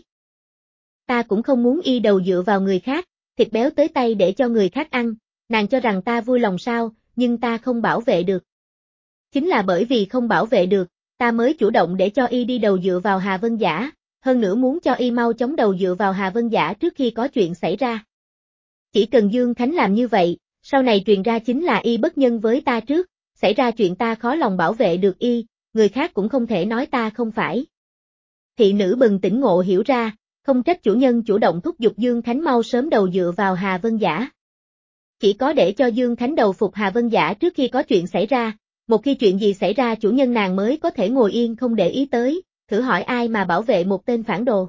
Ta cũng không muốn y đầu dựa vào người khác, thịt béo tới tay để cho người khác ăn, nàng cho rằng ta vui lòng sao, nhưng ta không bảo vệ được. Chính là bởi vì không bảo vệ được, ta mới chủ động để cho y đi đầu dựa vào Hà Vân Giả, hơn nữa muốn cho y mau chóng đầu dựa vào Hà Vân Giả trước khi có chuyện xảy ra. Chỉ cần Dương Khánh làm như vậy, sau này truyền ra chính là y bất nhân với ta trước, xảy ra chuyện ta khó lòng bảo vệ được y, người khác cũng không thể nói ta không phải. Thị nữ bừng tỉnh ngộ hiểu ra, không trách chủ nhân chủ động thúc giục Dương Khánh mau sớm đầu dựa vào Hà Vân Giả. Chỉ có để cho Dương Khánh đầu phục Hà Vân Giả trước khi có chuyện xảy ra, một khi chuyện gì xảy ra chủ nhân nàng mới có thể ngồi yên không để ý tới, thử hỏi ai mà bảo vệ một tên phản đồ.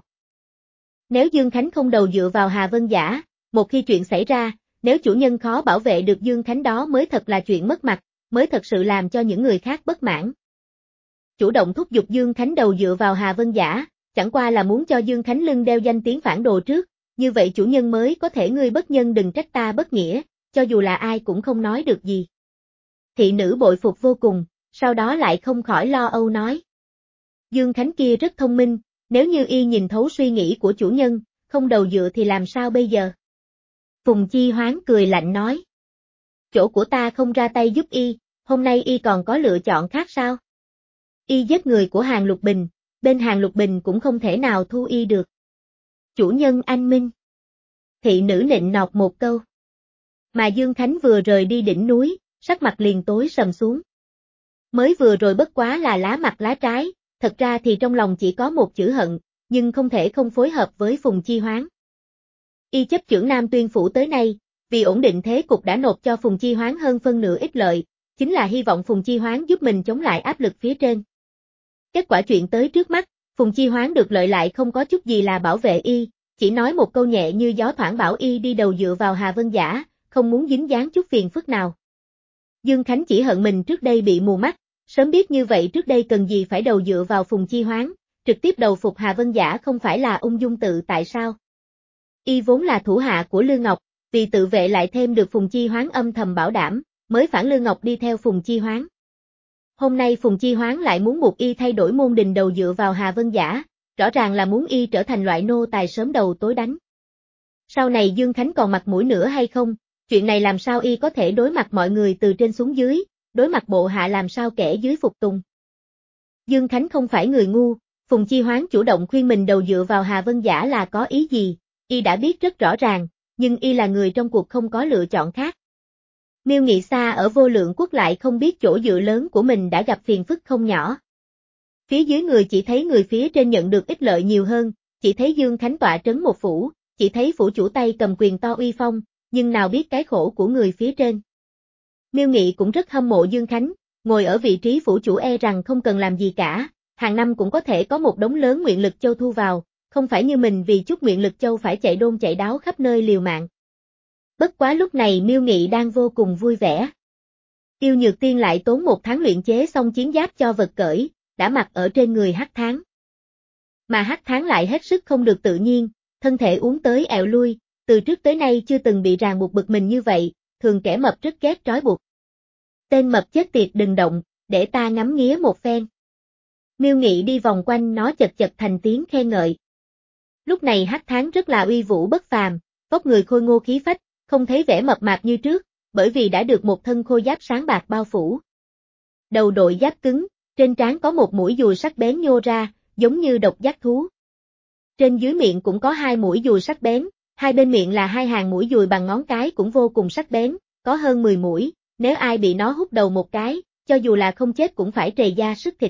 Nếu Dương Khánh không đầu dựa vào Hà Vân Giả, một khi chuyện xảy ra, nếu chủ nhân khó bảo vệ được Dương Khánh đó mới thật là chuyện mất mặt, mới thật sự làm cho những người khác bất mãn. Chủ động thúc giục Dương Khánh đầu dựa vào Hà Vân Giả, chẳng qua là muốn cho Dương Khánh lưng đeo danh tiếng phản đồ trước, như vậy chủ nhân mới có thể ngươi bất nhân đừng trách ta bất nghĩa, cho dù là ai cũng không nói được gì. Thị nữ bội phục vô cùng, sau đó lại không khỏi lo âu nói. Dương Khánh kia rất thông minh, nếu như y nhìn thấu suy nghĩ của chủ nhân, không đầu dựa thì làm sao bây giờ? Phùng Chi Hoán cười lạnh nói. Chỗ của ta không ra tay giúp y, hôm nay y còn có lựa chọn khác sao? Y giết người của Hàn Lục Bình, bên Hàn Lục Bình cũng không thể nào thu y được. Chủ nhân anh minh. Thị nữ nịnh nọt một câu. Mà Dương Khánh vừa rời đi đỉnh núi, sắc mặt liền tối sầm xuống. Mới vừa rồi bất quá là lá mặt lá trái, thật ra thì trong lòng chỉ có một chữ hận, nhưng không thể không phối hợp với Phùng Chi Hoán. Y chấp chưởng Nam Tuyên Phủ tới nay, vì ổn định thế cục đã nộp cho Phùng Chi Hoán hơn phân nửa ích lợi, chính là hy vọng Phùng Chi Hoán giúp mình chống lại áp lực phía trên. Kết quả chuyện tới trước mắt, Phùng Chi Hoán được lợi lại không có chút gì là bảo vệ y, chỉ nói một câu nhẹ như gió thoảng bảo y đi đầu dựa vào Hà Vân Giả, không muốn dính dáng chút phiền phức nào. Dương Khánh chỉ hận mình trước đây bị mù mắt, sớm biết như vậy trước đây cần gì phải đầu dựa vào Phùng Chi Hoán, trực tiếp đầu phục Hà Vân Giả không phải là ung dung tự tại sao? Y vốn là thủ hạ của Lư Ngọc, vì tự vệ lại thêm được Phùng Chi Hoán âm thầm bảo đảm, mới phản Lư Ngọc đi theo Phùng Chi Hoán. Hôm nay Phùng Chi Hoán lại muốn buộc y thay đổi môn đình đầu dựa vào Hà Vân Giả, rõ ràng là muốn y trở thành loại nô tài sớm đầu tối đánh. Sau này Dương Khánh còn mặt mũi nữa hay không, chuyện này làm sao y có thể đối mặt mọi người từ trên xuống dưới, đối mặt bộ hạ làm sao kẻ dưới phục tùng. Dương Khánh không phải người ngu, Phùng Chi Hoán chủ động khuyên mình đầu dựa vào Hà Vân Giả là có ý gì, y đã biết rất rõ ràng, nhưng y là người trong cuộc không có lựa chọn khác. Miêu Nghị Sa ở Vô Lượng Quốc lại không biết chỗ dựa lớn của mình đã gặp phiền phức không nhỏ. Phía dưới người chỉ thấy người phía trên nhận được ích lợi nhiều hơn, chỉ thấy Dương Khánh tọa trấn một phủ, chỉ thấy phủ chủ tay cầm quyền to uy phong, nhưng nào biết cái khổ của người phía trên. Miêu Nghị cũng rất hâm mộ Dương Khánh, ngồi ở vị trí phủ chủ e rằng không cần làm gì cả, hàng năm cũng có thể có một đống lớn nguyện lực châu thu vào, không phải như mình vì chút nguyện lực châu phải chạy đôn chạy đáo khắp nơi liều mạng. Bất quá lúc này Miêu Nghị đang vô cùng vui vẻ. Yêu Nhược Tiên lại tốn một tháng luyện chế xong chiến giáp cho vật cởi, đã mặc ở trên người Hắc Tháng. Mà Hắc Tháng lại hết sức không được tự nhiên, thân thể uốn tới ẹo lui, từ trước tới nay chưa từng bị ràng buộc bực mình như vậy, thường kẻ mập rất ghét trói buộc. Tên mập chết tiệt đừng động, để ta ngắm nghía một phen. Miêu Nghị đi vòng quanh nó chật chật thành tiếng khen ngợi. Lúc này Hắc Tháng rất là uy vũ bất phàm, vóc người khôi ngô khí phách, không thấy vẻ mập mạp như trước, bởi vì đã được một thân khôi giáp sáng bạc bao phủ. Đầu đội giáp cứng, trên trán có một mũi dùi sắc bén nhô ra, giống như độc giác thú. Trên dưới miệng cũng có hai mũi dùi sắc bén, hai bên miệng là hai hàng mũi dùi bằng ngón cái cũng vô cùng sắc bén, có hơn mười mũi, nếu ai bị nó hút đầu một cái, cho dù là không chết cũng phải trầy da sức thịt.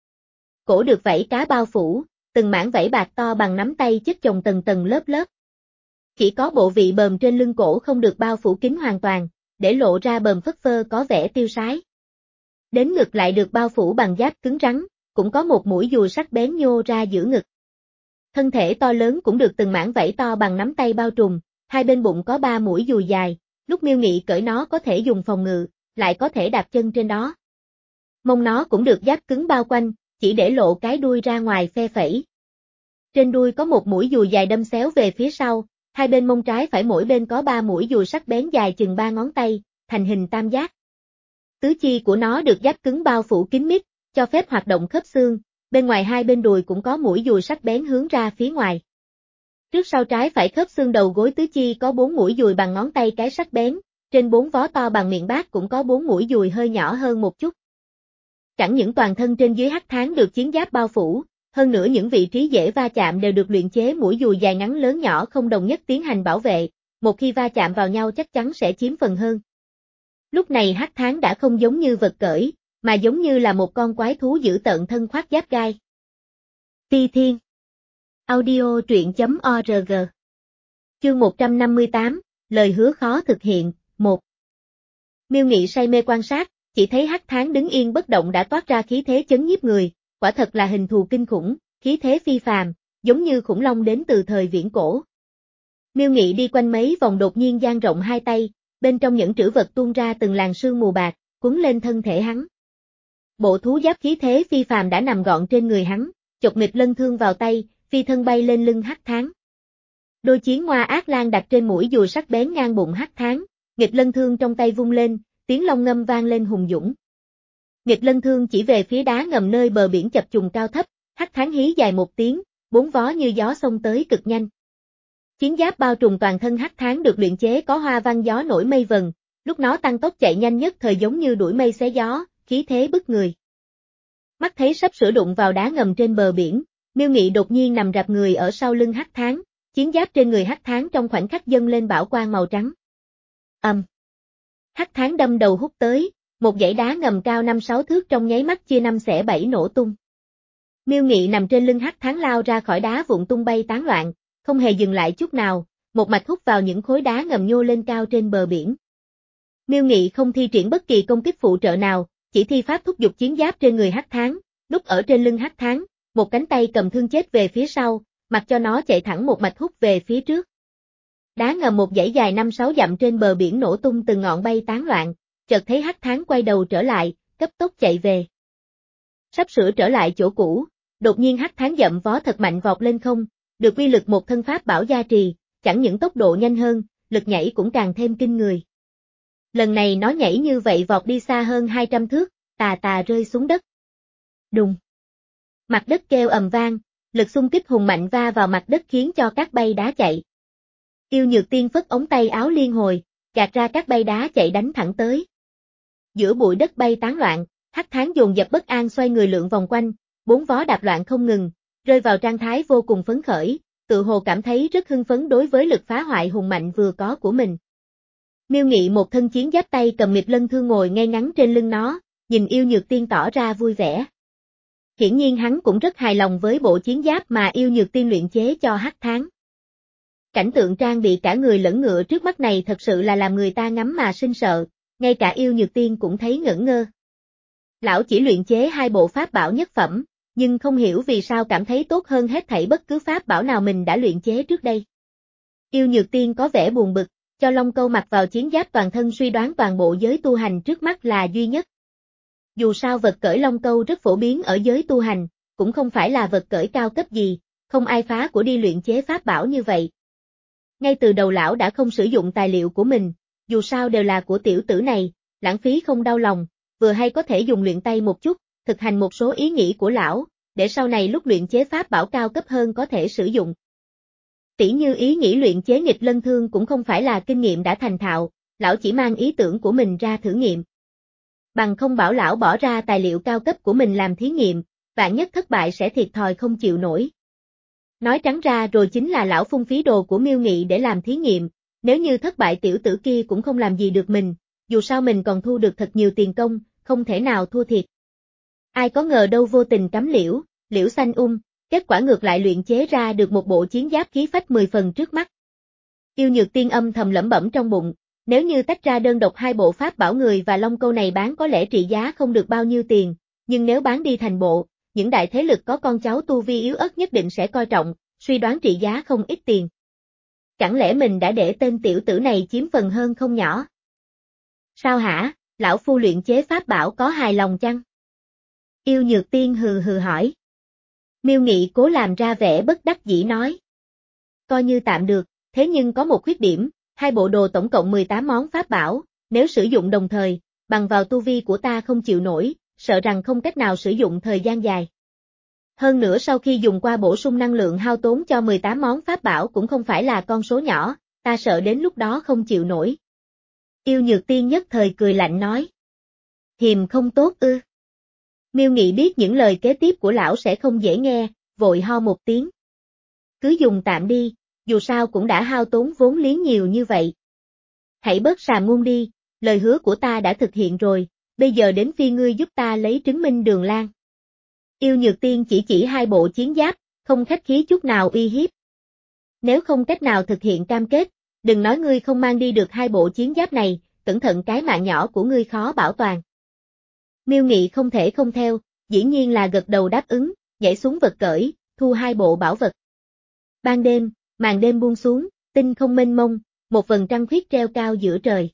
Cổ được vảy cá bao phủ, từng mảng vảy bạc to bằng nắm tay chất chồng tầng tầng lớp lớp. Chỉ có bộ vị bờm trên lưng cổ không được bao phủ kín hoàn toàn, để lộ ra bờm phất phơ có vẻ tiêu sái. Đến ngực lại được bao phủ bằng giáp cứng rắn, cũng có một mũi dùi sắc bén nhô ra giữa ngực. Thân thể to lớn cũng được từng mảng vảy to bằng nắm tay bao trùm, hai bên bụng có ba mũi dùi dài, lúc Miêu Nghị cởi nó có thể dùng phòng ngự, lại có thể đạp chân trên đó. Mông nó cũng được giáp cứng bao quanh, chỉ để lộ cái đuôi ra ngoài phe phẩy. Trên đuôi có một mũi dùi dài đâm xéo về phía sau, hai bên mông trái phải mỗi bên có ba mũi dùi sắc bén dài chừng ba ngón tay, thành hình tam giác. Tứ chi của nó được giáp cứng bao phủ kín mít, cho phép hoạt động khớp xương, bên ngoài hai bên đùi cũng có mũi dùi sắc bén hướng ra phía ngoài. Trước sau trái phải khớp xương đầu gối tứ chi có bốn mũi dùi bằng ngón tay cái sắc bén, trên bốn vó to bằng miệng bát cũng có bốn mũi dùi hơi nhỏ hơn một chút. Chẳng những toàn thân trên dưới Hắc Tháng được chiến giáp bao phủ, hơn nữa những vị trí dễ va chạm đều được luyện chế mũi dùi dài ngắn lớn nhỏ không đồng nhất tiến hành bảo vệ, một khi va chạm vào nhau chắc chắn sẽ chiếm phần hơn. Lúc này Hắc Tháng đã không giống như vật cởi, mà giống như là một con quái thú dữ tợn thân khoác giáp gai. Phi Thiên Audio truyện chấm org Chương một trăm năm mươi tám, lời hứa khó thực hiện, một. Miêu Nghị say mê quan sát, chỉ thấy Hắc Tháng đứng yên bất động đã toát ra khí thế chấn nhiếp người, quả thật là hình thù kinh khủng, khí thế phi phàm, giống như khủng long đến từ thời viễn cổ. Miêu Nghị đi quanh mấy vòng đột nhiên dang rộng hai tay, bên trong những trữ vật tuôn ra từng làn sương mù bạc, cuốn lên thân thể hắn. Bộ thú giáp khí thế phi phàm đã nằm gọn trên người hắn, chộp nghịch lân thương vào tay, phi thân bay lên lưng Hắc Tháng. Đôi chiến hoa ác lan đặt trên mũi dùi sắc bén ngang bụng Hắc Tháng, nghịch lân thương trong tay vung lên, tiếng long ngâm vang lên hùng dũng. Nghịch lân thương chỉ về phía đá ngầm nơi bờ biển chập trùng cao thấp, Hắc Tháng hí dài một tiếng, bốn vó như gió xông tới cực nhanh. Chiến giáp bao trùm toàn thân Hắc Tháng được luyện chế có hoa văn gió nổi mây vần, lúc nó tăng tốc chạy nhanh nhất thời giống như đuổi mây xé gió, khí thế bức người. Mắt thấy sắp sửa đụng vào đá ngầm trên bờ biển, Miêu Nghị đột nhiên nằm rạp người ở sau lưng Hắc Tháng, chiến giáp trên người Hắc Tháng trong khoảnh khắc dâng lên bảo quang màu trắng. Ầm. Um. Hắc Tháng đâm đầu hút tới, một dãy đá ngầm cao năm sáu thước trong nháy mắt chia năm xẻ bảy nổ tung. Miêu Nghị nằm trên lưng Hắc Tháng lao ra khỏi đá vụn tung bay tán loạn, không hề dừng lại chút nào, một mạch hút vào những khối đá ngầm nhô lên cao trên bờ biển. Miêu Nghị không thi triển bất kỳ công kích phụ trợ nào, chỉ thi pháp thúc giục chiến giáp trên người Hắc Tháng, lúc ở trên lưng Hắc Tháng, một cánh tay cầm thương chết về phía sau, mặc cho nó chạy thẳng một mạch hút về phía trước. Đá ngầm một dãy dài năm sáu dặm trên bờ biển nổ tung từng ngọn bay tán loạn, chợt thấy Hắc Tháng quay đầu trở lại, cấp tốc chạy về. Sắp sửa trở lại chỗ cũ, đột nhiên Hắc Tháng dậm vó thật mạnh vọt lên không, được uy lực một thân pháp bảo gia trì, chẳng những tốc độ nhanh hơn, lực nhảy cũng càng thêm kinh người. Lần này nó nhảy như vậy vọt đi xa hơn hai trăm thước, tà tà rơi xuống đất. Đùng. Mặt đất kêu ầm vang, lực xung kích hùng mạnh va vào mặt đất khiến cho các bay đá chạy. Yêu Nhược Tiên phất ống tay áo liên hồi, gạt ra các bay đá chạy đánh thẳng tới. Giữa bụi đất bay tán loạn, Hắc Tháng dồn dập bất an xoay người lượn vòng quanh, bốn vó đạp loạn không ngừng, rơi vào trạng thái vô cùng phấn khởi, tự hồ cảm thấy rất hưng phấn đối với lực phá hoại hùng mạnh vừa có của mình. Miêu Nghị một thân chiến giáp tay cầm nghịch lân thương ngồi ngay ngắn trên lưng nó, nhìn Yêu Nhược Tiên tỏ ra vui vẻ. Hiển nhiên hắn cũng rất hài lòng với bộ chiến giáp mà Yêu Nhược Tiên luyện chế cho Hắc Tháng. Cảnh tượng trang bị cả người lẫn ngựa trước mắt này thật sự là làm người ta ngắm mà sinh sợ, ngay cả Yêu Nhược Tiên cũng thấy ngẩn ngơ. Lão chỉ luyện chế hai bộ pháp bảo nhất phẩm, nhưng không hiểu vì sao cảm thấy tốt hơn hết thảy bất cứ pháp bảo nào mình đã luyện chế trước đây. Yêu Nhược Tiên có vẻ buồn bực, cho Long Câu mặc vào chiến giáp toàn thân suy đoán toàn bộ giới tu hành trước mắt là duy nhất. Dù sao vật cởi Long Câu rất phổ biến ở giới tu hành, cũng không phải là vật cởi cao cấp gì, không ai phá của đi luyện chế pháp bảo như vậy. Ngay từ đầu lão đã không sử dụng tài liệu của mình, dù sao đều là của tiểu tử này, lãng phí không đau lòng, vừa hay có thể dùng luyện tay một chút, thực hành một số ý nghĩ của lão, để sau này lúc luyện chế pháp bảo cao cấp hơn có thể sử dụng. Tỉ như ý nghĩ luyện chế nghịch lân thương cũng không phải là kinh nghiệm đã thành thạo, lão chỉ mang ý tưởng của mình ra thử nghiệm. Bằng không bảo lão bỏ ra tài liệu cao cấp của mình làm thí nghiệm, vạn nhất thất bại sẽ thiệt thòi không chịu nổi. Nói trắng ra rồi chính là lão phung phí đồ của Miêu Nghị để làm thí nghiệm, nếu như thất bại tiểu tử kia cũng không làm gì được mình, dù sao mình còn thu được thật nhiều tiền công, không thể nào thua thiệt. Ai có ngờ đâu vô tình cắm liễu, liễu xanh um, kết quả ngược lại luyện chế ra được một bộ chiến giáp khí phách mười phần trước mắt. Yêu Nhược Tiên âm thầm lẩm bẩm trong bụng, nếu như tách ra đơn độc hai bộ pháp bảo người và Long Câu này bán có lẽ trị giá không được bao nhiêu tiền, nhưng nếu bán đi thành bộ, những đại thế lực có con cháu tu vi yếu ớt nhất định sẽ coi trọng, suy đoán trị giá không ít tiền. Chẳng lẽ mình đã để tên tiểu tử này chiếm phần hơn không nhỏ? Sao hả, lão phu luyện chế pháp bảo có hài lòng chăng? Yêu Nhược Tiên hừ hừ hỏi. Miêu Nghị cố làm ra vẻ bất đắc dĩ nói. Coi như tạm được, thế nhưng có một khuyết điểm, hai bộ đồ tổng cộng mười tám món pháp bảo, nếu sử dụng đồng thời, bằng vào tu vi của ta không chịu nổi, sợ rằng không cách nào sử dụng thời gian dài. Hơn nữa sau khi dùng qua bổ sung năng lượng hao tốn cho mười tám món pháp bảo cũng không phải là con số nhỏ, ta sợ đến lúc đó không chịu nổi. Yêu Nhược Tiên nhất thời cười lạnh nói. Hiềm không tốt ư. Miêu Nghị biết những lời kế tiếp của lão sẽ không dễ nghe, vội ho một tiếng. Cứ dùng tạm đi, dù sao cũng đã hao tốn vốn liếng nhiều như vậy. Hãy bớt xàm ngôn đi, lời hứa của ta đã thực hiện rồi, bây giờ đến phiên ngươi giúp ta lấy trứng minh Đường Lan. Yêu Nhược Tiên chỉ chỉ hai bộ chiến giáp, không khách khí chút nào uy hiếp. Nếu không cách nào thực hiện cam kết, đừng nói ngươi không mang đi được hai bộ chiến giáp này, cẩn thận cái mạng nhỏ của ngươi khó bảo toàn. Miêu Nghị không thể không theo, dĩ nhiên là gật đầu đáp ứng, nhảy xuống vật cởi, thu hai bộ bảo vật. Ban đêm, màn đêm buông xuống, tinh không mênh mông, một vầng trăng khuyết treo cao giữa trời.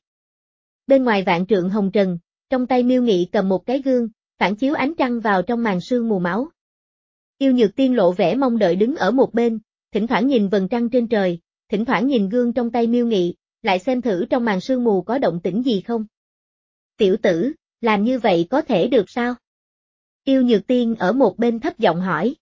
Bên ngoài vạn trượng hồng trần, trong tay Miêu Nghị cầm một cái gương, phản chiếu ánh trăng vào trong màn sương mù máu. Yêu Nhược Tiên lộ vẻ mong đợi đứng ở một bên, thỉnh thoảng nhìn vầng trăng trên trời, thỉnh thoảng nhìn gương trong tay Miêu Nghị, lại xem thử trong màn sương mù có động tĩnh gì không. Tiểu tử, làm như vậy có thể được sao? Yêu Nhược Tiên ở một bên thấp giọng hỏi.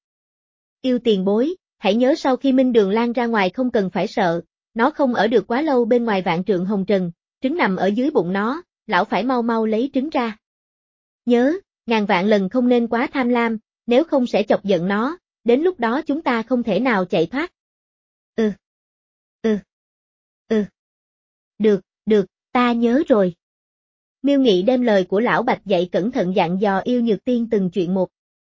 Yêu tiền bối, hãy nhớ sau khi Minh Đường Lan ra ngoài không cần phải sợ, nó không ở được quá lâu bên ngoài vạn trượng hồng trần, trứng nằm ở dưới bụng nó, lão phải mau mau lấy trứng ra. Nhớ, ngàn vạn lần không nên quá tham lam, nếu không sẽ chọc giận nó, đến lúc đó chúng ta không thể nào chạy thoát. Ừ. Ừ. Ừ. Được, được, ta nhớ rồi. Miêu Nghị đem lời của lão Bạch dạy cẩn thận dặn dò Yêu Nhược Tiên từng chuyện một.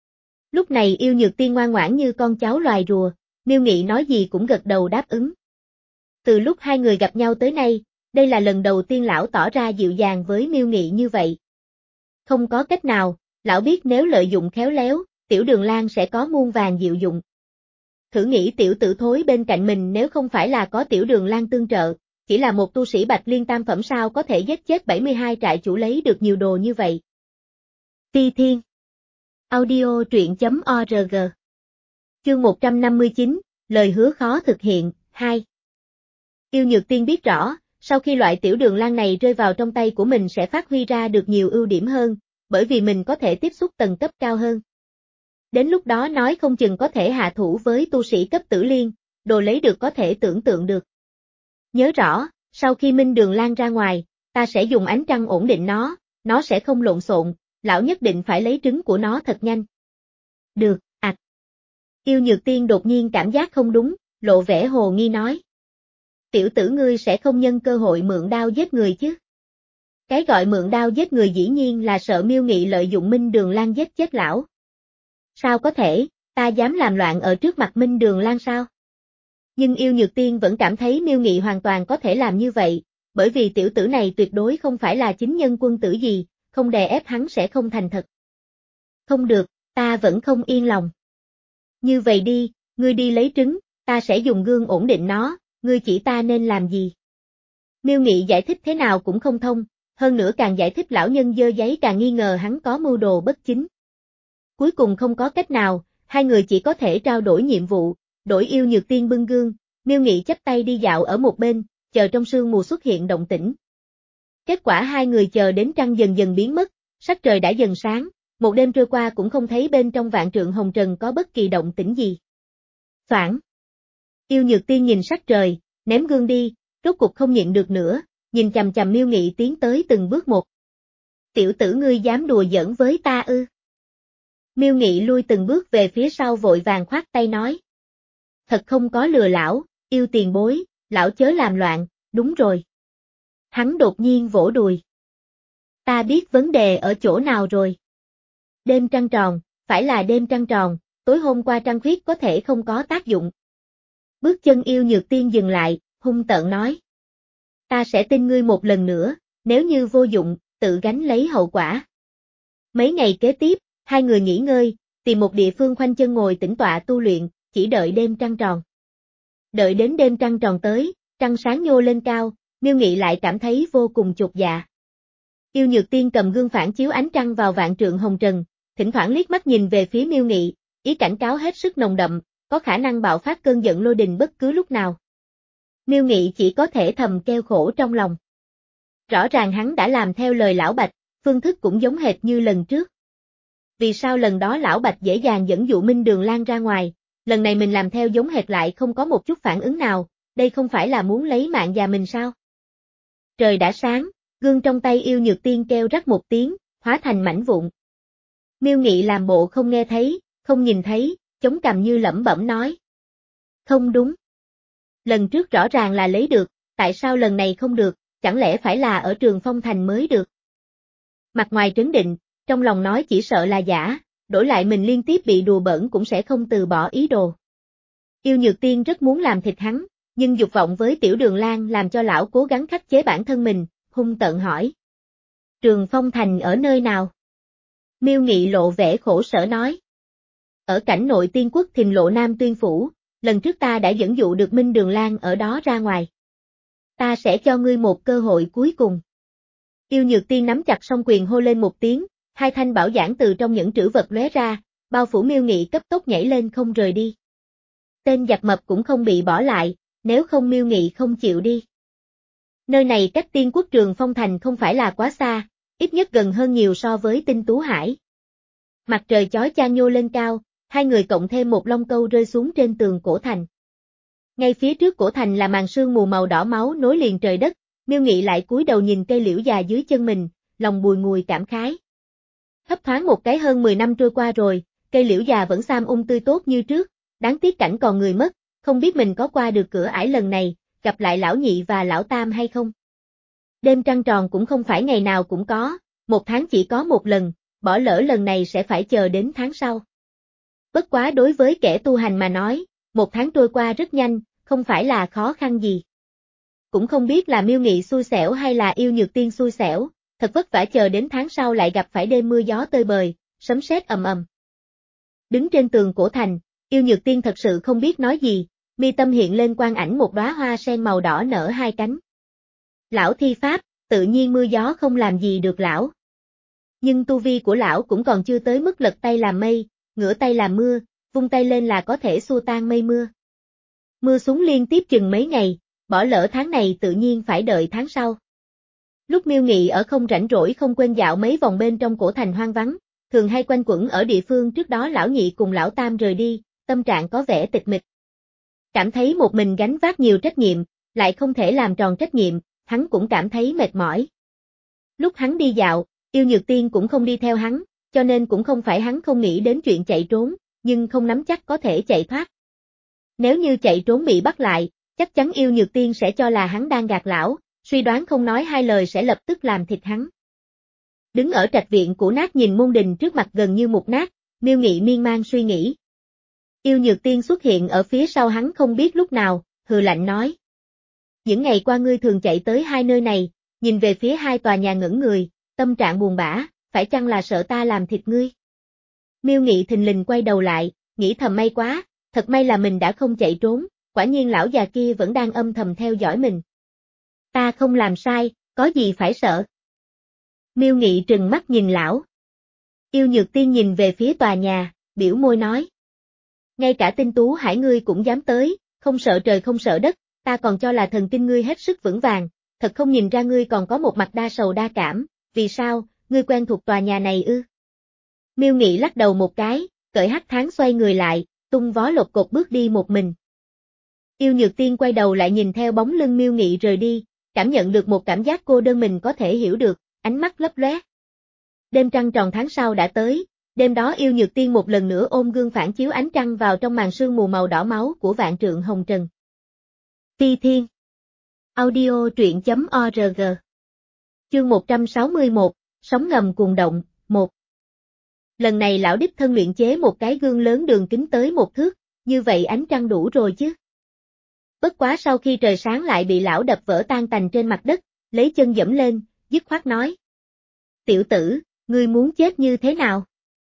Lúc này Yêu Nhược Tiên ngoan ngoãn như con cháu loài rùa, Miêu Nghị nói gì cũng gật đầu đáp ứng. Từ lúc hai người gặp nhau tới nay, đây là lần đầu tiên lão tỏ ra dịu dàng với Miêu Nghị như vậy. Không có cách nào, lão biết nếu lợi dụng khéo léo, Tiểu Đường Lan sẽ có muôn vàn diệu dụng. Thử nghĩ tiểu tử thối bên cạnh mình nếu không phải là có Tiểu Đường Lan tương trợ, chỉ là một tu sĩ Bạch Liên tam phẩm sao có thể giết chết bảy mươi hai trại chủ lấy được nhiều đồ như vậy. Ti Thiên Audio truyện chấm org Chương một trăm năm mươi chín, lời hứa khó thực hiện, hai. Yêu Nhược Tiên biết rõ, sau khi loại Tiểu Đường Lan này rơi vào trong tay của mình sẽ phát huy ra được nhiều ưu điểm hơn, bởi vì mình có thể tiếp xúc tầng cấp cao hơn. Đến lúc đó nói không chừng có thể hạ thủ với tu sĩ cấp Tử Liên, đồ lấy được có thể tưởng tượng được. Nhớ rõ, sau khi Minh Đường Lan ra ngoài, ta sẽ dùng ánh trăng ổn định nó, nó sẽ không lộn xộn, lão nhất định phải lấy trứng của nó thật nhanh. Được, ạch. À. Yêu Nhược Tiên đột nhiên cảm giác không đúng, lộ vẻ hồ nghi nói. Tiểu tử ngươi sẽ không nhân cơ hội mượn đao giết người chứ? Cái gọi mượn đao giết người dĩ nhiên là sợ Miêu Nghị lợi dụng Minh Đường Lan giết chết lão. Sao có thể, ta dám làm loạn ở trước mặt Minh Đường Lan sao? Nhưng Yêu Nhược Tiên vẫn cảm thấy Miêu Nghị hoàn toàn có thể làm như vậy, bởi vì tiểu tử này tuyệt đối không phải là chính nhân quân tử gì, không đè ép hắn sẽ không thành thật. Không được, ta vẫn không yên lòng. Như vậy đi, ngươi đi lấy trứng, ta sẽ dùng gương ổn định nó, ngươi chỉ ta nên làm gì? Miêu Nghị giải thích thế nào cũng không thông, hơn nữa càng giải thích lão nhân dơ giấy càng nghi ngờ hắn có mưu đồ bất chính. Cuối cùng không có cách nào, hai người chỉ có thể trao đổi nhiệm vụ, đổi Yêu Nhược Tiên bưng gương, Miêu Nghị chắp tay đi dạo ở một bên, chờ trong sương mù xuất hiện động tĩnh. Kết quả hai người chờ đến trăng dần dần biến mất, sắc trời đã dần sáng, một đêm trôi qua cũng không thấy bên trong vạn trượng hồng trần có bất kỳ động tĩnh gì. Phản. Yêu Nhược Tiên nhìn sắc trời, ném gương đi, rốt cục không nhịn được nữa, nhìn chằm chằm Miêu Nghị tiến tới từng bước một. Tiểu tử ngươi dám đùa giỡn với ta ư? Miêu Nghị lui từng bước về phía sau vội vàng khoát tay nói. Thật không có lừa lão, Yêu tiền bối, lão chớ làm loạn, đúng rồi. Hắn đột nhiên vỗ đùi. Ta biết vấn đề ở chỗ nào rồi. Đêm trăng tròn, phải là đêm trăng tròn, tối hôm qua trăng khuyết có thể không có tác dụng. Bước chân Yêu Nhược Tiên dừng lại, hung tợn nói. Ta sẽ tin ngươi một lần nữa, nếu như vô dụng, tự gánh lấy hậu quả. Mấy ngày kế tiếp, hai người nghỉ ngơi, tìm một địa phương khoanh chân ngồi tĩnh tọa tu luyện, chỉ đợi đêm trăng tròn. Đợi đến đêm trăng tròn tới, trăng sáng nhô lên cao, Miêu Nghị lại cảm thấy vô cùng chột dạ. Yêu Nhược Tiên cầm gương phản chiếu ánh trăng vào vạn trượng hồng trần, thỉnh thoảng liếc mắt nhìn về phía Miêu Nghị, ý cảnh cáo hết sức nồng đậm, có khả năng bạo phát cơn giận lôi đình bất cứ lúc nào. Miêu Nghị chỉ có thể thầm kêu khổ trong lòng. Rõ ràng hắn đã làm theo lời lão Bạch, phương thức cũng giống hệt như lần trước. Vì sao lần đó lão Bạch dễ dàng dẫn dụ Minh Đường Lan ra ngoài, lần này mình làm theo giống hệt lại không có một chút phản ứng nào, đây không phải là muốn lấy mạng già mình sao? Trời đã sáng, gương trong tay Yêu Nhược Tiên kêu rắc một tiếng, hóa thành mảnh vụn. Miêu Nghị làm bộ không nghe thấy, không nhìn thấy, chống cằm như lẩm bẩm nói. Không đúng. Lần trước rõ ràng là lấy được, tại sao lần này không được, chẳng lẽ phải là ở Trường Phong Thành mới được? Mặt ngoài trấn định, trong lòng nói chỉ sợ là giả, đổi lại mình liên tiếp bị đùa bỡn cũng sẽ không từ bỏ ý đồ. Yêu Nhược Tiên rất muốn làm thịt hắn, nhưng dục vọng với Tiểu Đường Lan làm cho lão cố gắng khắc chế bản thân mình, hung tợn hỏi. Trường Phong Thành ở nơi nào? Miêu Nghị lộ vẻ khổ sở nói. Ở cảnh nội Tiên Quốc Thìn Lộ Nam Tuyên Phủ, lần trước ta đã dẫn dụ được Minh Đường Lan ở đó ra ngoài. Ta sẽ cho ngươi một cơ hội cuối cùng. Yêu Nhược Tiên nắm chặt song quyền hô lên một tiếng, hai thanh bảo giảng từ trong những trữ vật lóe ra, bao phủ Miêu Nghị cấp tốc nhảy lên không rời đi. Tên giặc mập cũng không bị bỏ lại, nếu không Miêu Nghị không chịu đi. Nơi này cách Tiên Quốc Trường Phong Thành không phải là quá xa, ít nhất gần hơn nhiều so với Tinh Tú Hải. Mặt trời chói chang nhô lên cao, hai người cộng thêm một long câu rơi xuống trên tường cổ thành. Ngay phía trước cổ thành là màn sương mù màu đỏ máu nối liền trời đất, Miêu Nghị lại cúi đầu nhìn cây liễu già dưới chân mình, lòng bùi ngùi cảm khái. Thấp thoáng một cái hơn mười năm trôi qua rồi, cây liễu già vẫn xanh um tươi tốt như trước, đáng tiếc cảnh còn người mất, không biết mình có qua được cửa ải lần này, gặp lại lão nhị và lão tam hay không. Đêm trăng tròn cũng không phải ngày nào cũng có, một tháng chỉ có một lần, bỏ lỡ lần này sẽ phải chờ đến tháng sau. Bất quá đối với kẻ tu hành mà nói, một tháng trôi qua rất nhanh, không phải là khó khăn gì. Cũng không biết là Miêu Nghị xui xẻo hay là Yêu Nhược Tiên xui xẻo, thật vất vả chờ đến tháng sau lại gặp phải đêm mưa gió tơi bời, sấm sét ầm ầm. Đứng trên tường cổ thành, Yêu Nhược Tiên thật sự không biết nói gì, mi tâm hiện lên quang ảnh một đóa hoa sen màu đỏ nở hai cánh. Lão thi pháp, tự nhiên mưa gió không làm gì được lão. Nhưng tu vi của lão cũng còn chưa tới mức lật tay làm mây, ngửa tay làm mưa, vung tay lên là có thể xua tan mây mưa. Mưa xuống liên tiếp chừng mấy ngày, bỏ lỡ tháng này tự nhiên phải đợi tháng sau. Lúc Miêu Nghị ở không rảnh rỗi không quên dạo mấy vòng bên trong cổ thành hoang vắng, thường hay quanh quẩn ở địa phương trước đó lão nhị cùng lão tam rời đi, tâm trạng có vẻ tịch mịch. Cảm thấy một mình gánh vác nhiều trách nhiệm, lại không thể làm tròn trách nhiệm, hắn cũng cảm thấy mệt mỏi. Lúc hắn đi dạo, Yêu Nhược Tiên cũng không đi theo hắn, cho nên cũng không phải hắn không nghĩ đến chuyện chạy trốn, nhưng không nắm chắc có thể chạy thoát. Nếu như chạy trốn bị bắt lại, chắc chắn Yêu Nhược Tiên sẽ cho là hắn đang gạt lão, suy đoán không nói hai lời sẽ lập tức làm thịt hắn. Đứng ở trạch viện cũ nát nhìn môn đình trước mặt gần như mục nát, Miêu Nghị miên man suy nghĩ. Yêu Nhược Tiên xuất hiện ở phía sau hắn không biết lúc nào, hừ lạnh nói. Những ngày qua ngươi thường chạy tới hai nơi này, nhìn về phía hai tòa nhà ngẩn người, tâm trạng buồn bã, phải chăng là sợ ta làm thịt ngươi? Miêu Nghị thình lình quay đầu lại, nghĩ thầm may quá, thật may là mình đã không chạy trốn, quả nhiên lão già kia vẫn đang âm thầm theo dõi mình. Ta không làm sai, có gì phải sợ. Miêu Nghị trừng mắt nhìn lão. Yêu Nhược Tiên nhìn về phía tòa nhà, biểu môi nói. Ngay cả Tinh Tú Hải ngươi cũng dám tới, không sợ trời không sợ đất, ta còn cho là thần kinh ngươi hết sức vững vàng, thật không nhìn ra ngươi còn có một mặt đa sầu đa cảm, vì sao, ngươi quen thuộc tòa nhà này ư? Miêu Nghị lắc đầu một cái, cởi hắc tháng xoay người lại, tung vó lột cột bước đi một mình. Yêu Nhược Tiên quay đầu lại nhìn theo bóng lưng Miêu Nghị rời đi, cảm nhận được một cảm giác cô đơn mình có thể hiểu được, ánh mắt lấp lóe. Đêm trăng tròn tháng sau đã tới, đêm đó Yêu Nhược Tiên một lần nữa ôm gương phản chiếu ánh trăng vào trong màn sương mù màu đỏ máu của vạn trượng hồng trần. Phi Thiên Audio truyện chấm org Chương một trăm sáu mươi mốt, Sóng ngầm cuồng động, một. Lần này lão đích thân luyện chế một cái gương lớn đường kính tới một thước, như vậy ánh trăng đủ rồi chứ. Bất quá sau khi trời sáng lại bị lão đập vỡ tan tành trên mặt đất, lấy chân dẫm lên, dứt khoát nói. Tiểu tử, ngươi muốn chết như thế nào?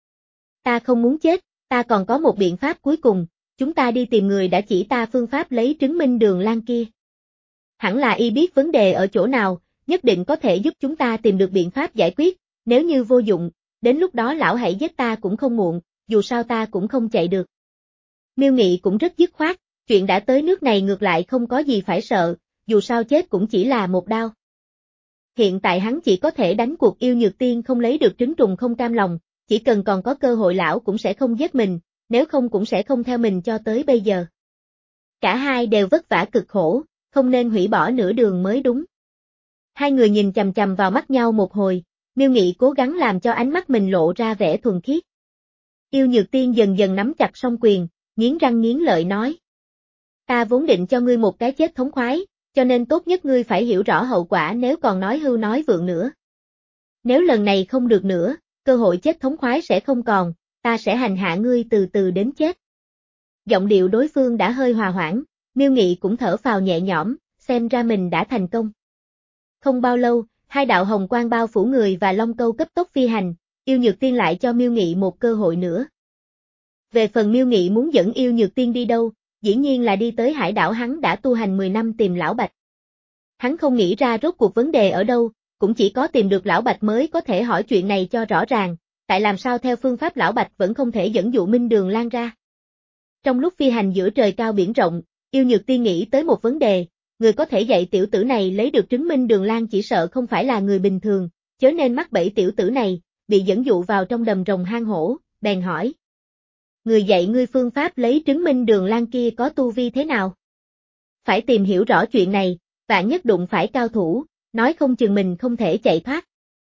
Ta không muốn chết, ta còn có một biện pháp cuối cùng, chúng ta đi tìm người đã chỉ ta phương pháp lấy trứng minh đường lan kia. Hẳn là y biết vấn đề ở chỗ nào, nhất định có thể giúp chúng ta tìm được biện pháp giải quyết, nếu như vô dụng, đến lúc đó lão hãy giết ta cũng không muộn, dù sao ta cũng không chạy được. Miêu Nghị cũng rất dứt khoát, chuyện đã tới nước này ngược lại không có gì phải sợ, dù sao chết cũng chỉ là một đao. Hiện tại hắn chỉ có thể đánh cuộc Yêu Nhược Tiên không lấy được trứng trùng không cam lòng, chỉ cần còn có cơ hội lão cũng sẽ không giết mình, nếu không cũng sẽ không theo mình cho tới bây giờ. Cả hai đều vất vả cực khổ, không nên hủy bỏ nửa đường mới đúng. Hai người nhìn chằm chằm vào mắt nhau một hồi, Miêu Nghị cố gắng làm cho ánh mắt mình lộ ra vẻ thuần khiết. Yêu Nhược Tiên dần dần nắm chặt song quyền, nghiến răng nghiến lợi nói. Ta vốn định cho ngươi một cái chết thống khoái, cho nên tốt nhất ngươi phải hiểu rõ hậu quả nếu còn nói hưu nói vượng nữa. Nếu lần này không được nữa, cơ hội chết thống khoái sẽ không còn, ta sẽ hành hạ ngươi từ từ đến chết. Giọng điệu đối phương đã hơi hòa hoãn, Miêu Nghị cũng thở phào nhẹ nhõm, xem ra mình đã thành công. Không bao lâu, hai đạo hồng quang bao phủ người và Long Câu cấp tốc phi hành, Yêu Nhược Tiên lại cho Miêu Nghị một cơ hội nữa. Về phần Miêu Nghị muốn dẫn Yêu Nhược Tiên đi đâu, dĩ nhiên là đi tới hải đảo hắn đã tu hành mười năm tìm Lão Bạch. Hắn không nghĩ ra rốt cuộc vấn đề ở đâu, cũng chỉ có tìm được Lão Bạch mới có thể hỏi chuyện này cho rõ ràng, tại làm sao theo phương pháp Lão Bạch vẫn không thể dẫn dụ Minh Đường Lan ra. Trong lúc phi hành giữa trời cao biển rộng, Yêu Nhược Tiên nghĩ tới một vấn đề, người có thể dạy tiểu tử này lấy được trứng Minh Đường Lan chỉ sợ không phải là người bình thường, chớ nên mắc bẫy tiểu tử này, bị dẫn dụ vào trong đầm rồng hang hổ, bèn hỏi. Người dạy ngươi phương pháp lấy trứng Minh Đường Lan kia có tu vi thế nào? Phải tìm hiểu rõ chuyện này, vạn nhất đụng phải cao thủ, nói không chừng mình không thể chạy thoát.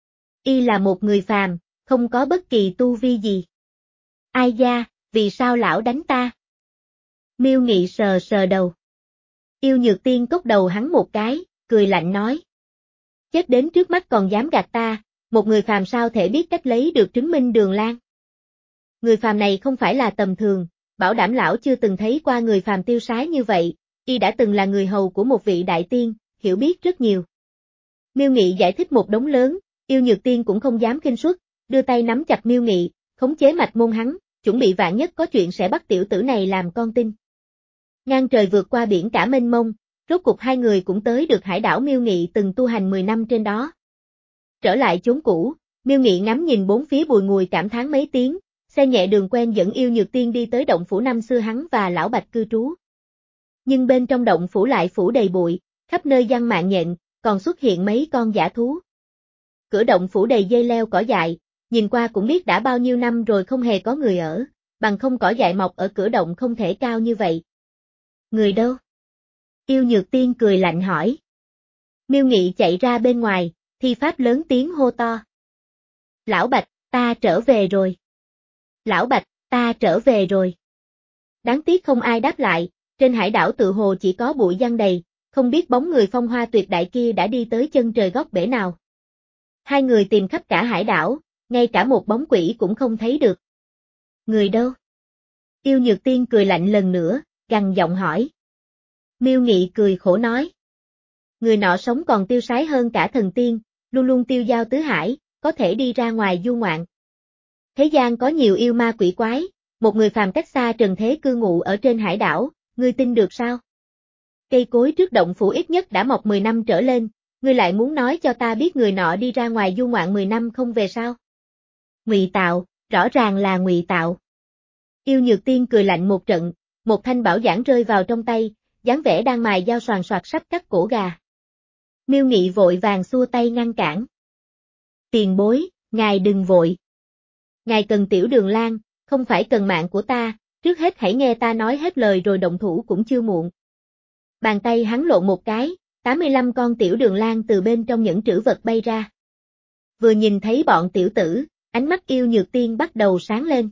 Y là một người phàm, không có bất kỳ tu vi gì. Ai da, vì sao lão đánh ta? Miêu Nghị sờ sờ đầu. Yêu Nhược Tiên cốc đầu hắn một cái, cười lạnh nói. Chết đến trước mắt còn dám gạt ta, một người phàm sao thể biết cách lấy được trứng Minh Đường Lan? Người phàm này không phải là tầm thường, bảo đảm lão chưa từng thấy qua người phàm tiêu sái như vậy, y đã từng là người hầu của một vị đại tiên, hiểu biết rất nhiều. Miêu Nghị giải thích một đống lớn, Yêu Nhược Tiên cũng không dám khinh suất, đưa tay nắm chặt Miêu Nghị, khống chế mạch môn hắn, chuẩn bị vạn nhất có chuyện sẽ bắt tiểu tử này làm con tin. Ngang trời vượt qua biển cả mênh mông, rốt cục hai người cũng tới được hải đảo Miêu Nghị từng tu hành mười năm trên đó. Trở lại chốn cũ, Miêu Nghị ngắm nhìn bốn phía bùi ngùi cảm thán mấy tiếng, xe nhẹ đường quen dẫn Yêu Nhược Tiên đi tới động phủ năm xưa hắn và Lão Bạch cư trú. Nhưng bên trong động phủ lại phủ đầy bụi, khắp nơi giăng mạng nhện, còn xuất hiện mấy con dã thú. Cửa động phủ đầy dây leo cỏ dại, nhìn qua cũng biết đã bao nhiêu năm rồi không hề có người ở, bằng không cỏ dại mọc ở cửa động không thể cao như vậy. Người đâu? Yêu Nhược Tiên cười lạnh hỏi. Miêu Nghị chạy ra bên ngoài, thi pháp lớn tiếng hô to. Lão Bạch, ta trở về rồi. Lão Bạch, ta trở về rồi. Đáng tiếc không ai đáp lại, trên hải đảo tự hồ chỉ có bụi giăng đầy, không biết bóng người phong hoa tuyệt đại kia đã đi tới chân trời góc bể nào. Hai người tìm khắp cả hải đảo, ngay cả một bóng quỷ cũng không thấy được. Người đâu? Yêu Nhược Tiên cười lạnh lần nữa, gằn giọng hỏi. Miêu Nghị cười khổ nói. Người nọ sống còn tiêu sái hơn cả thần tiên, luôn luôn tiêu dao tứ hải, có thể đi ra ngoài du ngoạn. Thế gian có nhiều yêu ma quỷ quái, một người phàm cách xa trần thế cư ngụ ở trên hải đảo, ngươi tin được sao? Cây cối trước động phủ ít nhất đã mọc mười năm trở lên, ngươi lại muốn nói cho ta biết người nọ đi ra ngoài du ngoạn mười năm không về sao? Ngụy tạo, rõ ràng là ngụy tạo. Yêu Nhược Tiên cười lạnh một trận, một thanh bảo giản rơi vào trong tay, dáng vẻ đang mài dao xoàn xoạt sắp cắt cổ gà. Miêu Nghị vội vàng xua tay ngăn cản. Tiền bối, ngài đừng vội. Ngài cần Tiểu Đường Lan, không phải cần mạng của ta, trước hết hãy nghe ta nói hết lời rồi động thủ cũng chưa muộn. Bàn tay hắn lộn một cái, tám mươi lăm con Tiểu Đường Lan từ bên trong những trữ vật bay ra. Vừa nhìn thấy bọn tiểu tử, ánh mắt Yêu Nhược Tiên bắt đầu sáng lên.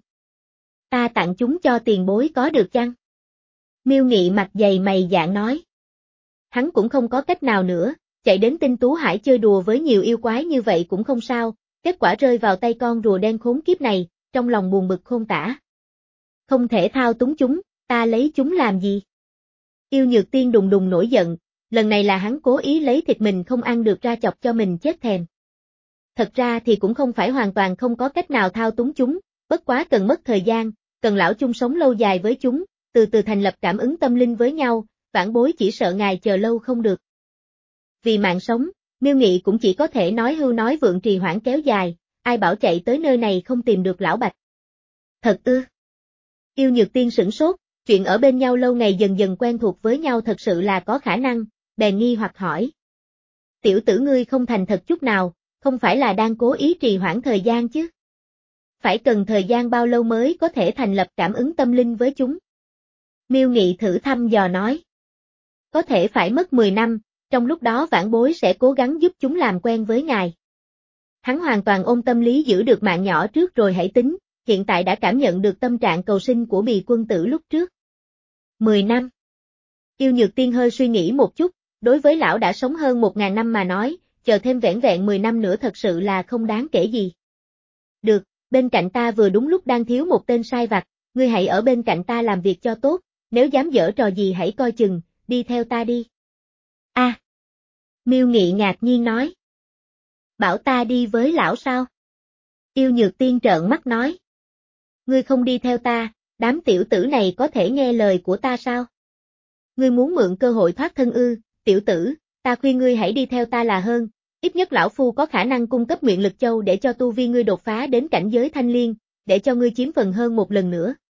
Ta tặng chúng cho tiền bối có được chăng? Miêu Nghị mặt dày mày dạn nói. Hắn cũng không có cách nào nữa, chạy đến Tinh Tú Hải chơi đùa với nhiều yêu quái như vậy cũng không sao, kết quả rơi vào tay con rùa đen khốn kiếp này, trong lòng buồn bực khôn tả. Không thể thao túng chúng, ta lấy chúng làm gì? Yêu Nhược Tiên đùng đùng nổi giận, lần này là hắn cố ý lấy thịt mình không ăn được ra chọc cho mình chết thèm. Thật ra thì cũng không phải hoàn toàn không có cách nào thao túng chúng, bất quá cần mất thời gian, cần lão chung sống lâu dài với chúng, từ từ thành lập cảm ứng tâm linh với nhau, vãn bối chỉ sợ ngài chờ lâu không được. Vì mạng sống, Miêu Nghị cũng chỉ có thể nói hưu nói vượng trì hoãn kéo dài, ai bảo chạy tới nơi này không tìm được lão Bạch. Thật ư? Yêu Nhược Tiên sửng sốt, chuyện ở bên nhau lâu ngày dần dần quen thuộc với nhau thật sự là có khả năng, bèn nghi hoặc hỏi. Tiểu tử ngươi không thành thật chút nào, không phải là đang cố ý trì hoãn thời gian chứ? Phải cần thời gian bao lâu mới có thể thành lập cảm ứng tâm linh với chúng? Miêu Nghị thử thăm dò nói. Có thể phải mất mười năm, trong lúc đó vãn bối sẽ cố gắng giúp chúng làm quen với ngài. Hắn hoàn toàn ôm tâm lý giữ được mạng nhỏ trước rồi hãy tính, hiện tại đã cảm nhận được tâm trạng cầu sinh của Bì quân tử lúc trước. Mười năm. Yêu Nhược Tiên hơi suy nghĩ một chút, đối với lão đã sống hơn một ngàn năm mà nói, chờ thêm vẻn vẹn mười năm nữa thật sự là không đáng kể gì. Được, bên cạnh ta vừa đúng lúc đang thiếu một tên sai vặt, ngươi hãy ở bên cạnh ta làm việc cho tốt, nếu dám giở trò gì hãy coi chừng, đi theo ta đi. A. À, Miêu Nghị ngạc nhiên nói. Bảo ta đi với lão sao? Yêu Nhược Tiên trợn mắt nói. Ngươi không đi theo ta, đám tiểu tử này có thể nghe lời của ta sao? Ngươi muốn mượn cơ hội thoát thân ư, tiểu tử, ta khuyên ngươi hãy đi theo ta là hơn, ít nhất lão phu có khả năng cung cấp nguyện lực châu để cho tu vi ngươi đột phá đến cảnh giới thanh liên, để cho ngươi chiếm phần hơn một lần nữa,